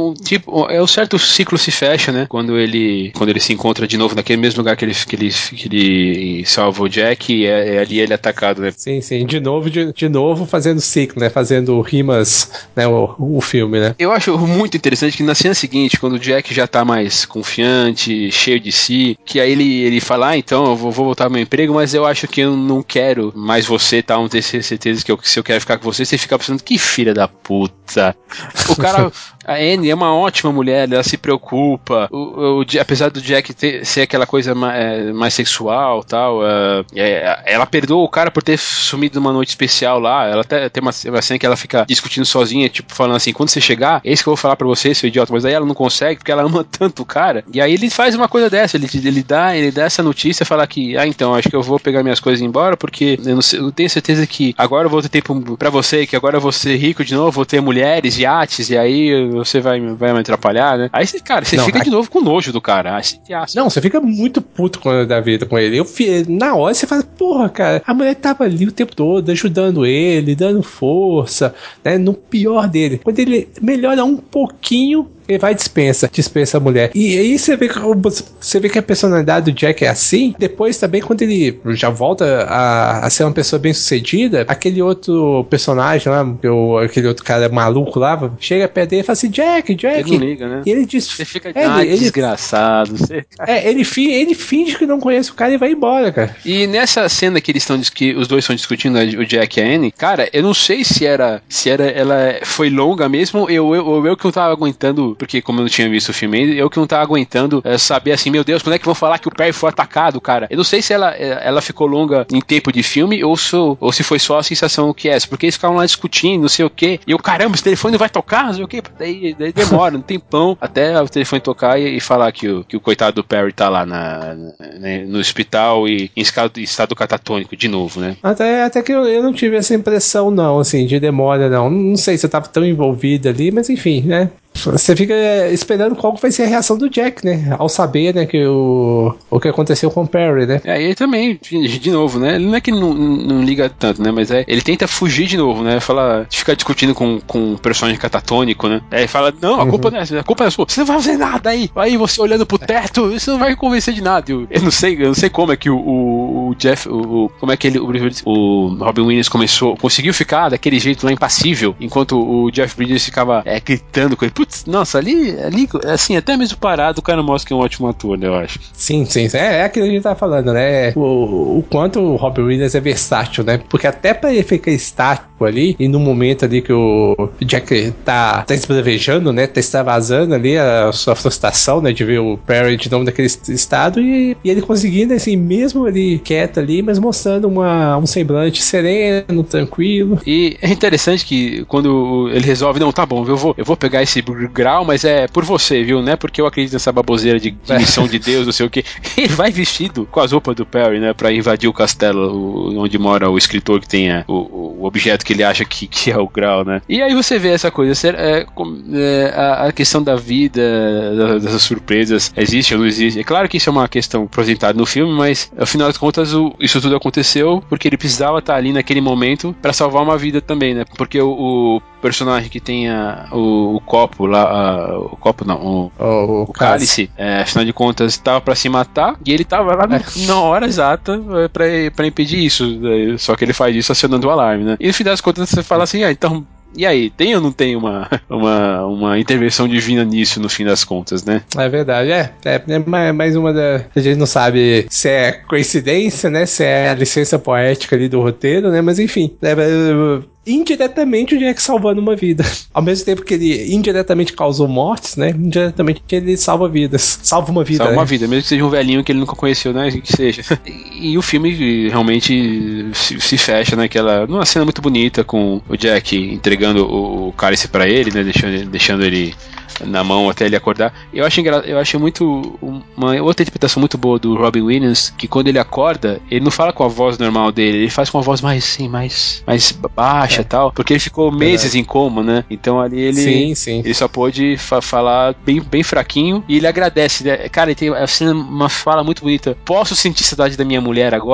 é um certo ciclo se fecha, né? Quando ele, quando ele se encontra de novo naquele mesmo lugar que ele, que ele, que ele salva o Jack, e é, é ali ele é atacado, né? Sim, sim. De novo, de, de novo fazendo ciclo, né? Fazendo rimas, né? O, o filme, né? Eu acho muito interessante que na cena seguinte, quando o Jack já tá mais confiante, cheio de si, que aí ele, ele fala, ah, então eu vou, vou voltar ao meu emprego, mas eu acho que eu não quero mais você, tá? Não ter certeza que eu, se eu quero ficar com você, você fica pensando, que filha da puta. O cara... A Anne é uma ótima mulher, ela se preocupa. O, o, apesar do Jack ter, ser aquela coisa mais, mais sexual e tal, uh, é, ela perdoa o cara por ter sumido numa noite especial lá. Ela até tem uma, uma cena que ela fica discutindo sozinha, tipo, falando assim, quando você chegar, é isso que eu vou falar pra você, seu idiota. Mas aí ela não consegue, porque ela ama tanto o cara. E aí ele faz uma coisa dessa, ele, ele, dá, ele dá essa notícia, fala que, ah, então, acho que eu vou pegar minhas coisas e ir embora, porque eu, não sei, eu tenho certeza que agora eu vou ter tempo pra você, que agora eu vou ser rico de novo, vou ter mulheres, iates, e aí você vai, vai me atrapalhar, né? Aí, cara, você não, fica aí... de novo com nojo do cara. Aí, não, você fica muito puto com da vida com ele. Eu, na hora você fala, porra, cara, a mulher tava ali o tempo todo, ajudando ele, dando força, né? No pior dele. Quando ele melhora um pouquinho, ele vai e dispensa, dispensa a mulher. E aí você vê, que, você vê que a personalidade do Jack é assim. Depois também, quando ele já volta a, a ser uma pessoa bem sucedida, aquele outro personagem lá, o, aquele outro cara maluco lá, chega perto dele e fala assim, Jack, Jack. Ele não liga, né? E ele diz... Você fica, é, ah, ele, desgraçado. Você... É, ele, fi, ele finge que não conhece o cara e vai embora, cara. E nessa cena que eles estão, que os dois estão discutindo, o Jack e a Anne, cara, eu não sei se era, se era, ela foi longa mesmo, ou eu, eu, eu que não tava aguentando, porque como eu não tinha visto o filme ainda, eu que não tava aguentando é, saber assim, meu Deus, quando é que vão falar que o Perry foi atacado, cara? Eu não sei se ela, ela ficou longa em tempo de filme ou se, ou se foi só a sensação que é essa, porque eles ficavam lá discutindo, não sei o que, e eu, caramba, esse telefone não vai tocar, não sei o que, daí, daí demora um tempão até o telefone tocar e, e falar que o, que o coitado do Perry tá lá na, na, no hospital e em estado, estado catatônico de novo, né? Até, até que eu, eu não tive essa impressão não, assim, de demora não, não sei se eu tava tão envolvido ali, mas enfim, né? Você fica esperando qual vai ser a reação do Jack, né? Ao saber, né, que o, o que aconteceu com o Perry, né? É, ele também, de, de novo, né? Ele não é que ele não, não liga tanto, né? Mas é, ele tenta fugir de novo, né? Fala, fica discutindo com, com um personagem catatônico, né? Aí fala, não, a uhum. culpa não é, a culpa é sua. Você não vai fazer nada aí. Aí você olhando pro teto, isso não vai me convencer de nada. Eu, eu não sei, eu não sei como é que o, o, o Jeff, o, como é que ele, o, o Robin Williams começou, conseguiu ficar daquele jeito lá impassível, enquanto o Jeff Bridges ficava é, gritando com ele. Putz, nossa, ali, ali, assim, até mesmo parado, o cara mostra que é um ótimo ator, né, eu acho. Sim, sim, é, é aquilo que a gente tá falando, né, o, o quanto o Robin Williams é versátil, né, porque até pra ele ficar estático ali, e no momento ali que o Jack tá, tá esbravejando, né, tá extravasando ali a sua frustração, né, de ver o Perry de novo naquele estado, e, e ele conseguindo, assim, mesmo ali quieto ali, mas mostrando uma, um semblante sereno, tranquilo. E é interessante que quando ele resolve, não, tá bom, eu vou, eu vou pegar esse grau, mas é por você, viu? Não é porque eu acredito nessa baboseira de, de missão de Deus, não sei o que. Ele vai vestido com as roupas do Perry, né? Pra invadir o castelo o, onde mora o escritor que tem a, o, o objeto que ele acha que, que é o grau, né? E aí você vê essa coisa, é, é, a, a questão da vida, dessas surpresas, existe ou não existe? É claro que isso é uma questão apresentada no filme, mas afinal de contas o, isso tudo aconteceu porque ele precisava estar ali naquele momento pra salvar uma vida também, né? Porque o, o personagem que tem a, o, o copo lá, a, o copo não, o, o, o cálice, é, afinal de contas, estava pra se matar e ele tava lá é. na hora exata pra, pra impedir isso, só que ele faz isso acionando o alarme, né? E no fim das contas você fala assim, ah, então e aí, tem ou não tem uma, uma, uma intervenção divina nisso, no fim das contas, né? É verdade, é. É, é mais uma da... A gente não sabe se é coincidência, né? Se é a licença poética ali do roteiro, né? Mas enfim, é, indiretamente o Jack salvando uma vida. Ao mesmo tempo que ele indiretamente causou mortes, né? Indiretamente ele salva vidas. Salva uma vida, Salva né? uma vida, mesmo que seja um velhinho que ele nunca conheceu, né? Que seja. E, e o filme realmente se, se fecha naquela... numa cena muito bonita com o Jack entregando o, o cálice pra ele, né? Deixando, deixando ele na mão até ele acordar. Eu acho, engra... eu acho muito uma outra interpretação muito boa do Robin Williams, que quando ele acorda, ele não fala com a voz normal dele, ele faz com uma voz mais assim, mais, mais baixa e é. tal, porque ele ficou meses Verdade. em coma, né? Então ali ele, sim, sim. ele só pôde fa- falar bem, bem fraquinho e ele agradece, né? Cara, ele tem assim, uma fala muito bonita. Posso sentir saudade da minha mulher agora?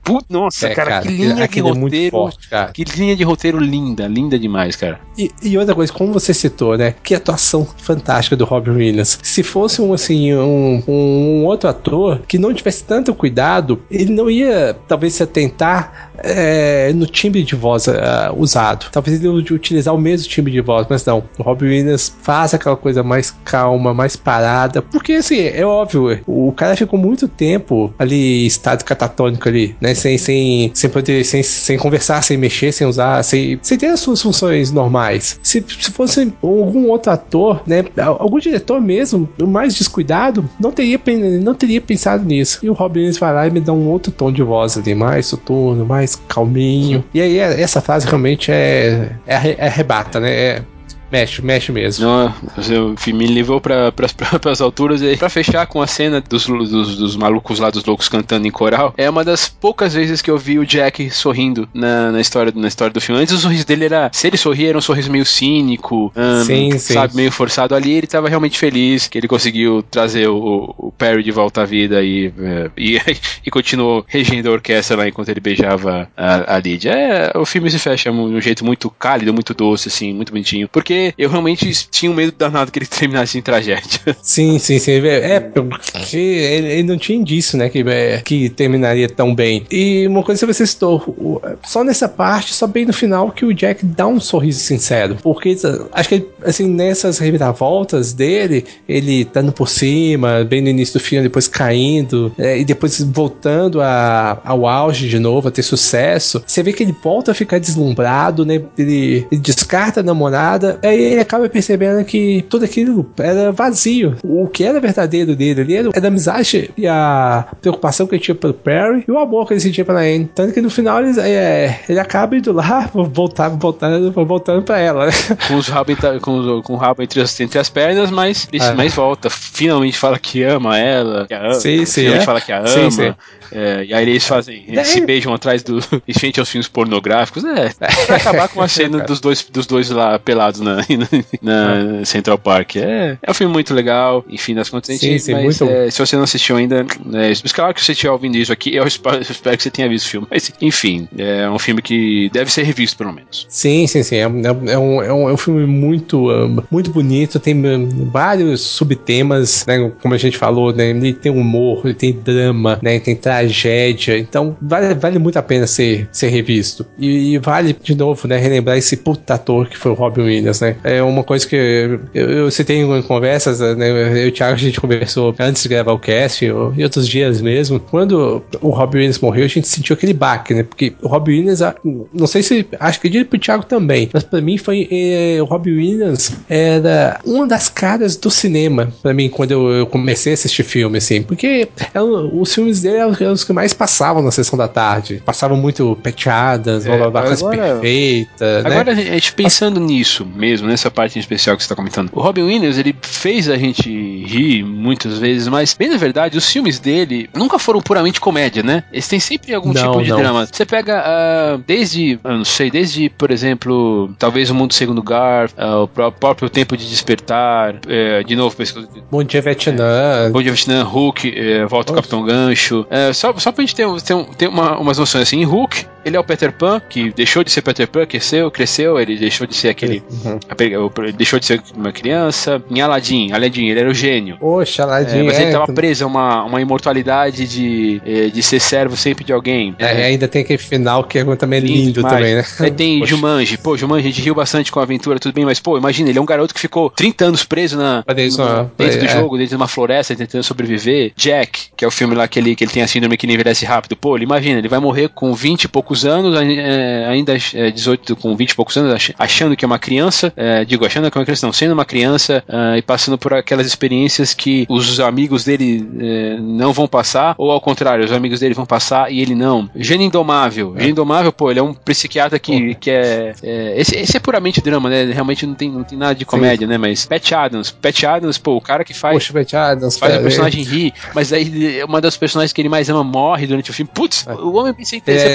Put, nossa, é, cara, cara, que linha de roteiro. É muito forte, cara. Que linha de roteiro linda, linda demais, cara. E, e outra coisa, como você citou, né? Que atuação fantástica do Robin Williams. Se fosse um, assim, um, um outro ator que não tivesse tanto cuidado, ele não ia, talvez, se atentar é, no timbre de voz uh, usado. Talvez ele ia utilizar o mesmo timbre de voz, mas não. O Robin Williams faz aquela coisa mais calma, mais parada. Porque, assim, é óbvio, o cara ficou muito tempo ali, em estado catatônico ali, né? Sem, sem, sem poder, sem, sem conversar, sem mexer, sem usar, sem, sem ter as suas funções normais. Se, se fosse algum outro ator, né? Algum diretor mesmo, mais descuidado, não teria, não teria pensado nisso. E o Robin Williams vai lá e me dá um outro tom de voz ali, mais soturno, mais calminho. E aí, essa frase realmente é, é, é arrebata, né? É, Mexe, mexe mesmo. Não, o filme me levou pra, pra, pra, pras alturas. E pra fechar com a cena dos, dos, dos malucos lá, dos loucos cantando em coral, é uma das poucas vezes que eu vi o Jack sorrindo na, na, história, na história do filme. Antes o sorriso dele era, se ele sorria, era um sorriso meio cínico, um, sim, sabe, sim. meio forçado. Ali ele tava realmente feliz que ele conseguiu trazer o, o Perry de volta à vida e, e, e continuou regendo a orquestra lá enquanto ele beijava a, a Lydia. É, o filme se fecha de um jeito muito cálido, muito doce, assim, muito bonitinho. Porque eu realmente tinha um medo danado que ele terminasse em tragédia. Sim, sim, sim. É, porque ele, ele não tinha indício, né, que, que terminaria tão bem. E uma coisa que você citou, só nessa parte, só bem no final, que o Jack dá um sorriso sincero. Porque, acho que, assim, nessas reviravoltas dele, ele dando por cima, bem no início do filme, depois caindo, é, e depois voltando a, ao auge de novo, a ter sucesso, você vê que ele volta a ficar deslumbrado, né, ele, ele descarta a namorada, aí ele acaba percebendo que tudo aquilo era vazio. O que era verdadeiro dele ali era, era a amizade e a preocupação que ele tinha pelo Perry e o amor que ele sentia pela Anne. Tanto que no final ele, é, ele acaba indo lá, voltando, voltando, voltando pra ela. Com, os rabo, com, com o rabo entre as, entre as pernas, mas, é. mas volta. Finalmente fala que ama ela. Que a ama sim, sim, finalmente é. fala que a ama. Sim, sim. É, e aí eles fazem, eles se beijam atrás do. Em frente aos filmes pornográficos. É, pra acabar com a cena dos dois, dos dois lá pelados na, na ah. Central Park. É, é um filme muito legal, enfim, das contas, sim, sim, mas muito... é, se você não assistiu ainda, é, claro que você estiver ouvindo isso aqui, eu espero, eu espero que você tenha visto o filme. Mas, enfim, é um filme que deve ser revisto, pelo menos. Sim, sim, sim. É, é, é, um, é, um, é um filme muito, um, muito bonito, tem um, vários subtemas, né? Como a gente falou, né? Ele tem humor, ele tem drama, né? Tem tragédia. Então, vale, vale muito a pena ser, ser revisto. E, e vale, de novo, né? Relembrar esse puta ator que foi o Robin Williams, né? É uma coisa que eu, eu citei em conversas, né? Eu e o Thiago, a gente conversou antes de gravar o cast, ou, e outros dias mesmo. Quando o Robin Williams morreu, a gente sentiu aquele baque, né? Porque o Robin Williams, não sei se, acho que eu diria pro Thiago também, mas pra mim foi, é, o Robin Williams era uma das caras do cinema, pra mim, quando eu, eu comecei a assistir filme, assim, porque é, os filmes dele eram, eram os que mais passavam na sessão da tarde. Passavam muito peteadas, é, vacas perfeitas, né? Agora, a gente pensando mas... nisso mesmo, nessa parte em especial que você tá comentando, o Robin Williams, ele fez a gente rir muitas vezes, mas, bem na verdade, os filmes dele nunca foram puramente comédia, né? Eles têm sempre algum não, tipo de não. drama. Você pega, uh, desde, eu não sei, desde, por exemplo, talvez O Mundo Segundo Lugar, uh, o próprio Tempo de Despertar, uh, de novo, Bom Dia Vietnã, é, Bom Dia Vietnã, Hulk, uh, Volta o Capitão Gancho, uh, só, só pra gente ter, ter, ter uma, umas noções assim. Em Hulk, ele é o Peter Pan, que deixou de ser Peter Pan, cresceu, cresceu, ele deixou de ser aquele, uhum. ele deixou de ser uma criança. Em Aladdin, Aladdin, ele era o gênio. Poxa, Aladdin, é, mas ele é, tava preso a uma, uma imortalidade de, de ser servo sempre de alguém. É, é. Ainda tem aquele final que é também lindo, lindo também, né? Aí tem Poxa. Jumanji, pô, Jumanji, a gente riu bastante com a aventura, tudo bem, mas pô, imagina, ele é um garoto que ficou trinta anos preso na, isso, no, dentro do é. jogo, dentro de uma floresta, tentando sobreviver. Jack, que é o filme lá que ele, que ele tem a síndrome que ele envelhece rápido, pô, ele imagina, ele vai morrer com vinte e poucos anos, é, ainda é, dezoito, com vinte e poucos anos, achando que é uma criança, é, digo, achando que é uma criança, não, sendo uma criança, é, e passando por aquelas experiências que os amigos dele é, não vão passar, ou ao contrário, os amigos dele vão passar e ele não. Gênio Indomável. É. Gênio Indomável, pô, ele é um psiquiatra que, que é, é esse, esse é puramente drama, né? Realmente não tem, não tem nada de comédia, Sim. né? Mas Pat Adams. Pat Adams, pô, o cara que faz Poxa, Pat Adams, faz cara, o personagem é. rir, mas aí uma das personagens que ele mais ama morre durante o filme. Putz, é. o homem pensa em você é. vai colocar tudo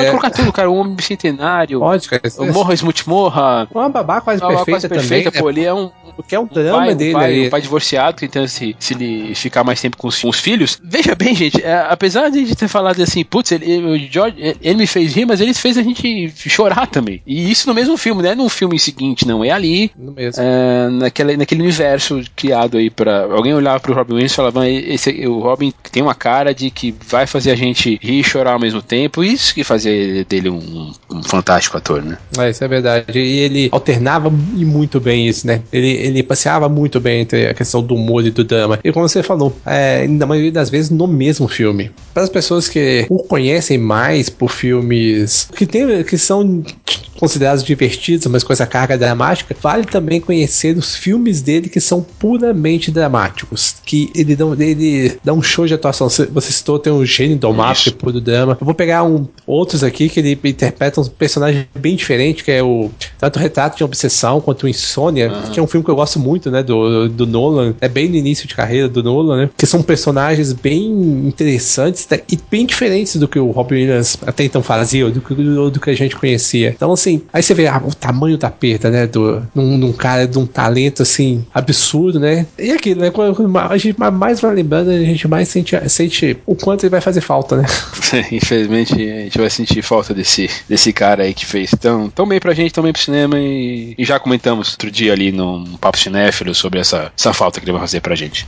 tudo, cara. O Homem Bicentenário. Pode, cara. O Morra Smut Morra. Uma babá quase Uma babá perfeita quase perfeita, também. Pô, ele é um... Porque é um drama um pai, dele um pai, aí. um pai divorciado tentando se, se ele ficar mais tempo com os, com os filhos. Veja bem, gente, é, apesar de a gente ter falado assim, putz, ele, o George, ele me fez rir, mas ele fez a gente chorar também. E isso no mesmo filme, não é no filme seguinte, não. É ali, no mesmo. É, naquele, naquele universo criado aí pra... Alguém olhava pro Robin Williams e falava, esse, o Robin tem uma cara de que vai fazer a gente rir e chorar ao mesmo tempo. Isso que fazia dele um, um fantástico ator, né? É, isso é verdade. E ele alternava e muito bem isso, né? Ele ele passeava muito bem entre a questão do humor e do drama. E como você falou, é, na maioria das vezes no mesmo filme. Para as pessoas que o conhecem mais por filmes que, tem, que são considerados divertidos, mas com essa carga dramática, vale também conhecer os filmes dele que são puramente dramáticos. Que ele dá, ele dá um show de atuação. Você citou, tem um gênio domático puro drama. Eu vou pegar um, outros aqui que ele interpreta um personagem bem diferente, que é o tanto o Retrato de Obsessão quanto o Insônia, uhum. que é um filme que eu gosto muito, né, do, do Nolan, é bem no início de carreira do Nolan, né, que são personagens bem interessantes, né, e bem diferentes do que o Robin Williams até então fazia, do que, do, do que a gente conhecia. Então, assim, aí você vê ah, o tamanho da perda, né, do, num, num cara de um talento, assim, absurdo, né, e aquilo, né, quando a gente mais vai lembrando, a gente mais sente, sente o quanto ele vai fazer falta, né. Infelizmente, a gente vai sentir falta desse, desse cara aí que fez tão, tão bem pra gente, tão bem pro cinema, e, e já comentamos outro dia ali num Papo Cinéfilo sobre essa, essa falta que ele vai fazer pra gente.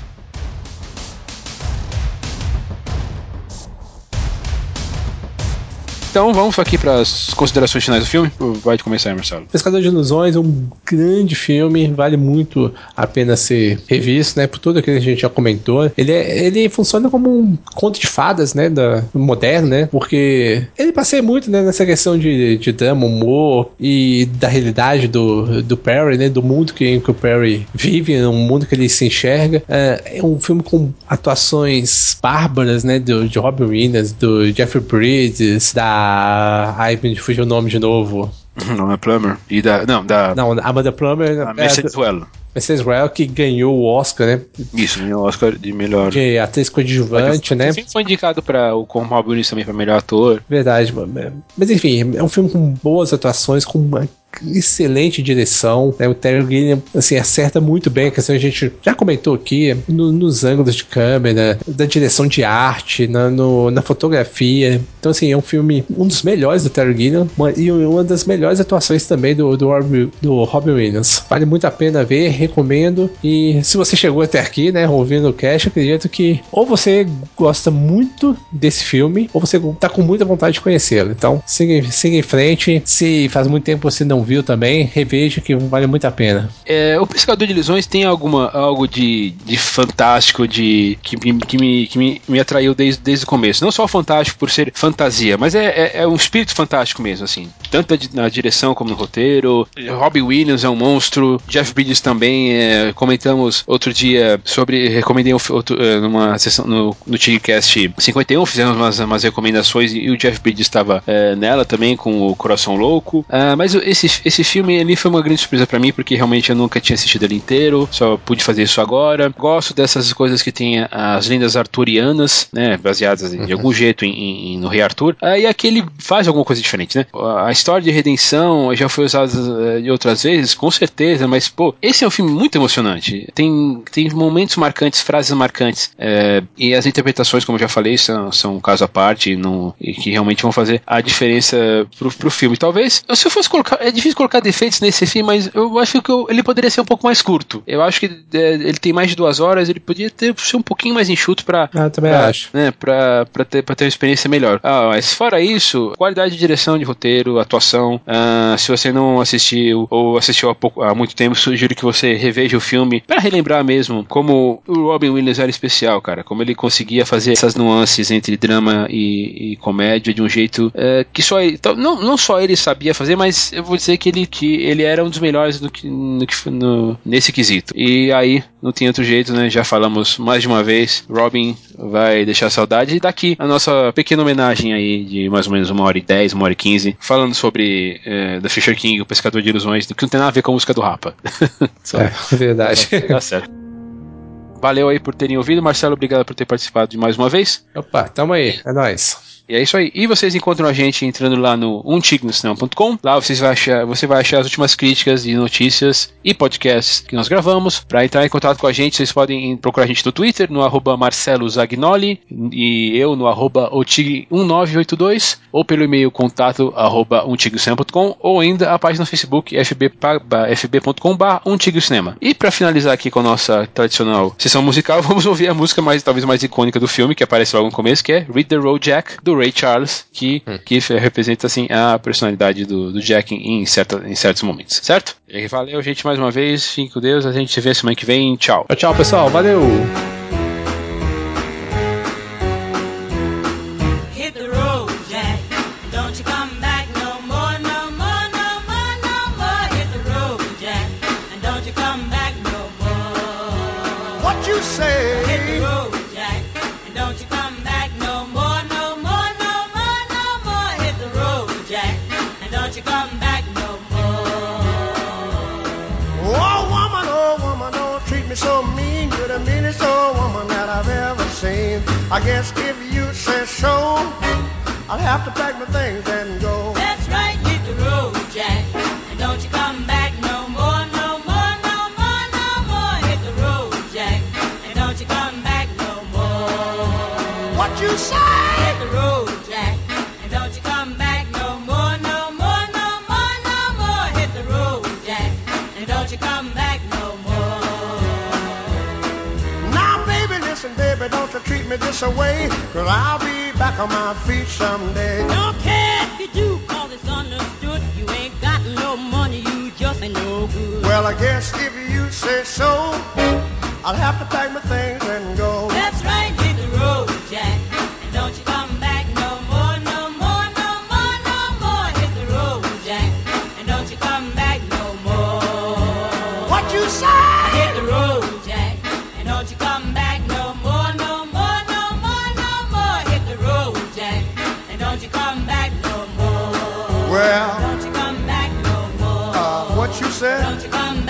Então vamos aqui para as considerações finais do filme. Vai começar aí, Marcelo. Pescador de Ilusões é um grande filme, vale muito a pena ser revisto, né? Por tudo aquilo que a gente já comentou. Ele, é, ele funciona como um conto de fadas, né? Da, moderno, né? Porque ele passeia muito, né, nessa questão de, de drama, humor e da realidade do, do Perry, né? Do mundo que, que o Perry vive, um mundo que ele se enxerga. É, é um filme com atuações bárbaras, né? Do, de Robin Williams, do Jeffrey Bridges, da ai, me fugiu o nome de novo. Não é Plummer. E da. Não, da. Não, Amanda Plummer. A Mercedes Well. Mercedes Well, que ganhou o Oscar, né? Isso, ganhou o Oscar de melhor. De atriz coadjuvante, né? Sim, foi indicado para o com Robin Williams também para melhor ator. Verdade, mas enfim, é um filme com boas atuações, com uma excelente direção, né? O Terry Gilliam, assim, acerta muito bem, que assim, a gente já comentou aqui, no, nos ângulos de câmera, da direção de arte, na, no, na fotografia. Então, assim, é um filme, um dos melhores do Terry Gilliam, uma, e uma das melhores atuações também do, do, do Robin Williams. Vale muito a pena ver, recomendo. E se você chegou até aqui, né, ouvindo o cast, acredito que ou você gosta muito desse filme, ou você tá com muita vontade de conhecê-lo. Então, siga, siga em frente. Se faz muito tempo você não viu também, reveja que vale muito a pena. É, o Pescador de Ilusões tem alguma, algo de, de fantástico, de, que, que, me, que me, me atraiu desde, desde o começo. Não só fantástico por ser fantasia, mas é, é, é um espírito fantástico mesmo, assim. Tanto na direção como no roteiro. Robin Williams é um monstro. Jeff Bridges também. É, comentamos outro dia sobre... Recomendei um, outro, numa sessão no, no TigCast cinquenta e um, fizemos umas, umas recomendações e o Jeff Bridges estava é, nela também com o Coração Louco. Ah, mas esse Esse filme ali foi uma grande surpresa pra mim, porque realmente eu nunca tinha assistido ele inteiro, só pude fazer isso agora. Gosto dessas coisas que tem as lendas arturianas, né, baseadas uhum. de algum jeito em, em, no Rei Arthur. Ah, e aqui ele faz alguma coisa diferente, né? A história de redenção já foi usada de outras vezes, com certeza, mas, pô, esse é um filme muito emocionante. Tem, tem momentos marcantes, frases marcantes, é, e as interpretações, como eu já falei, são, são um caso à parte no, e que realmente vão fazer a diferença pro, pro filme. Talvez, se eu fosse colocar... É difícil colocar defeitos nesse filme, mas eu acho que eu, ele poderia ser um pouco mais curto. Eu acho que é, ele tem mais de duas horas, ele podia ter, ser um pouquinho mais enxuto pra, ah, também pra, acho. Né, pra, pra, ter, pra ter uma experiência melhor. Ah, mas fora isso, qualidade de direção de roteiro, atuação, ah, se você não assistiu ou assistiu há, pouco, há muito tempo, sugiro que você reveja o filme pra relembrar mesmo como o Robin Williams era especial, cara, como ele conseguia fazer essas nuances entre drama e, e comédia de um jeito é, que só ele, não, não só ele sabia fazer, mas eu vou dizer que ele, que ele era um dos melhores no, no, no, nesse quesito. E aí, não tem outro jeito, né? Já falamos mais de uma vez. Robin vai deixar saudade. E daqui a nossa pequena homenagem aí de mais ou menos uma hora e dez, uma hora e quinze, falando sobre é, The Fisher King, o Pescador de Ilusões, que não tem nada a ver com a música do Rapa. É, verdade. Tá certo. Valeu aí por terem ouvido. Marcelo, obrigado por ter participado de mais uma vez. Opa, tamo aí. É nóis. E é isso aí. E vocês encontram a gente entrando lá no um tigre no cinema ponto com. Lá vocês vai achar, você vai achar as últimas críticas e notícias e podcasts que nós gravamos. Para entrar em contato com a gente, vocês podem procurar a gente no Twitter, no arroba Marcelo Zagnoli, e eu no arroba otig um nove oito dois, ou pelo e-mail contato arroba um tigre no cinema ponto com, ou ainda a página no Facebook f b ponto com barra um tigre no cinema. E para finalizar aqui com a nossa tradicional sessão musical, vamos ouvir a música mais, talvez mais icônica do filme, que aparece logo no começo, que é Read the Road Jack, do Ray Charles, que, hum. que representa assim a personalidade do, do Jack em, certa, em certos momentos, certo? E valeu, gente, mais uma vez, fique com Deus, a gente se vê semana que vem, tchau. Tchau, tchau, pessoal, valeu! I guess if you say so, I'll have to pack my things and go. That's right, hit the road, Jack, and don't you come back no more, no more, no more, no more. Hit the road, Jack, and don't you come back no more. What you say? Hit the road, Jack, and don't you come back no more, no more, no more, no more. Hit the road, Jack, and don't you come back no more. Now, baby, listen, baby, don't you treat me this away, cause I'll be back on my feet someday. Don't care if you do, cause it's understood. You ain't got no money, you just ain't no good. Well, I guess if you say so, I'll have to pack my things and go. That's right, hit the road, Jack, and don't you come back no more, no more, no more, no more. Hit the road, Jack, and don't you come back no more. What you say? Hit the road, Jack, and don't you come back no more, no more, no more, no more. Hit the road, Jack, and don't you come back no more. Well, don't you come back no more. Uh, what you said? Don't you come back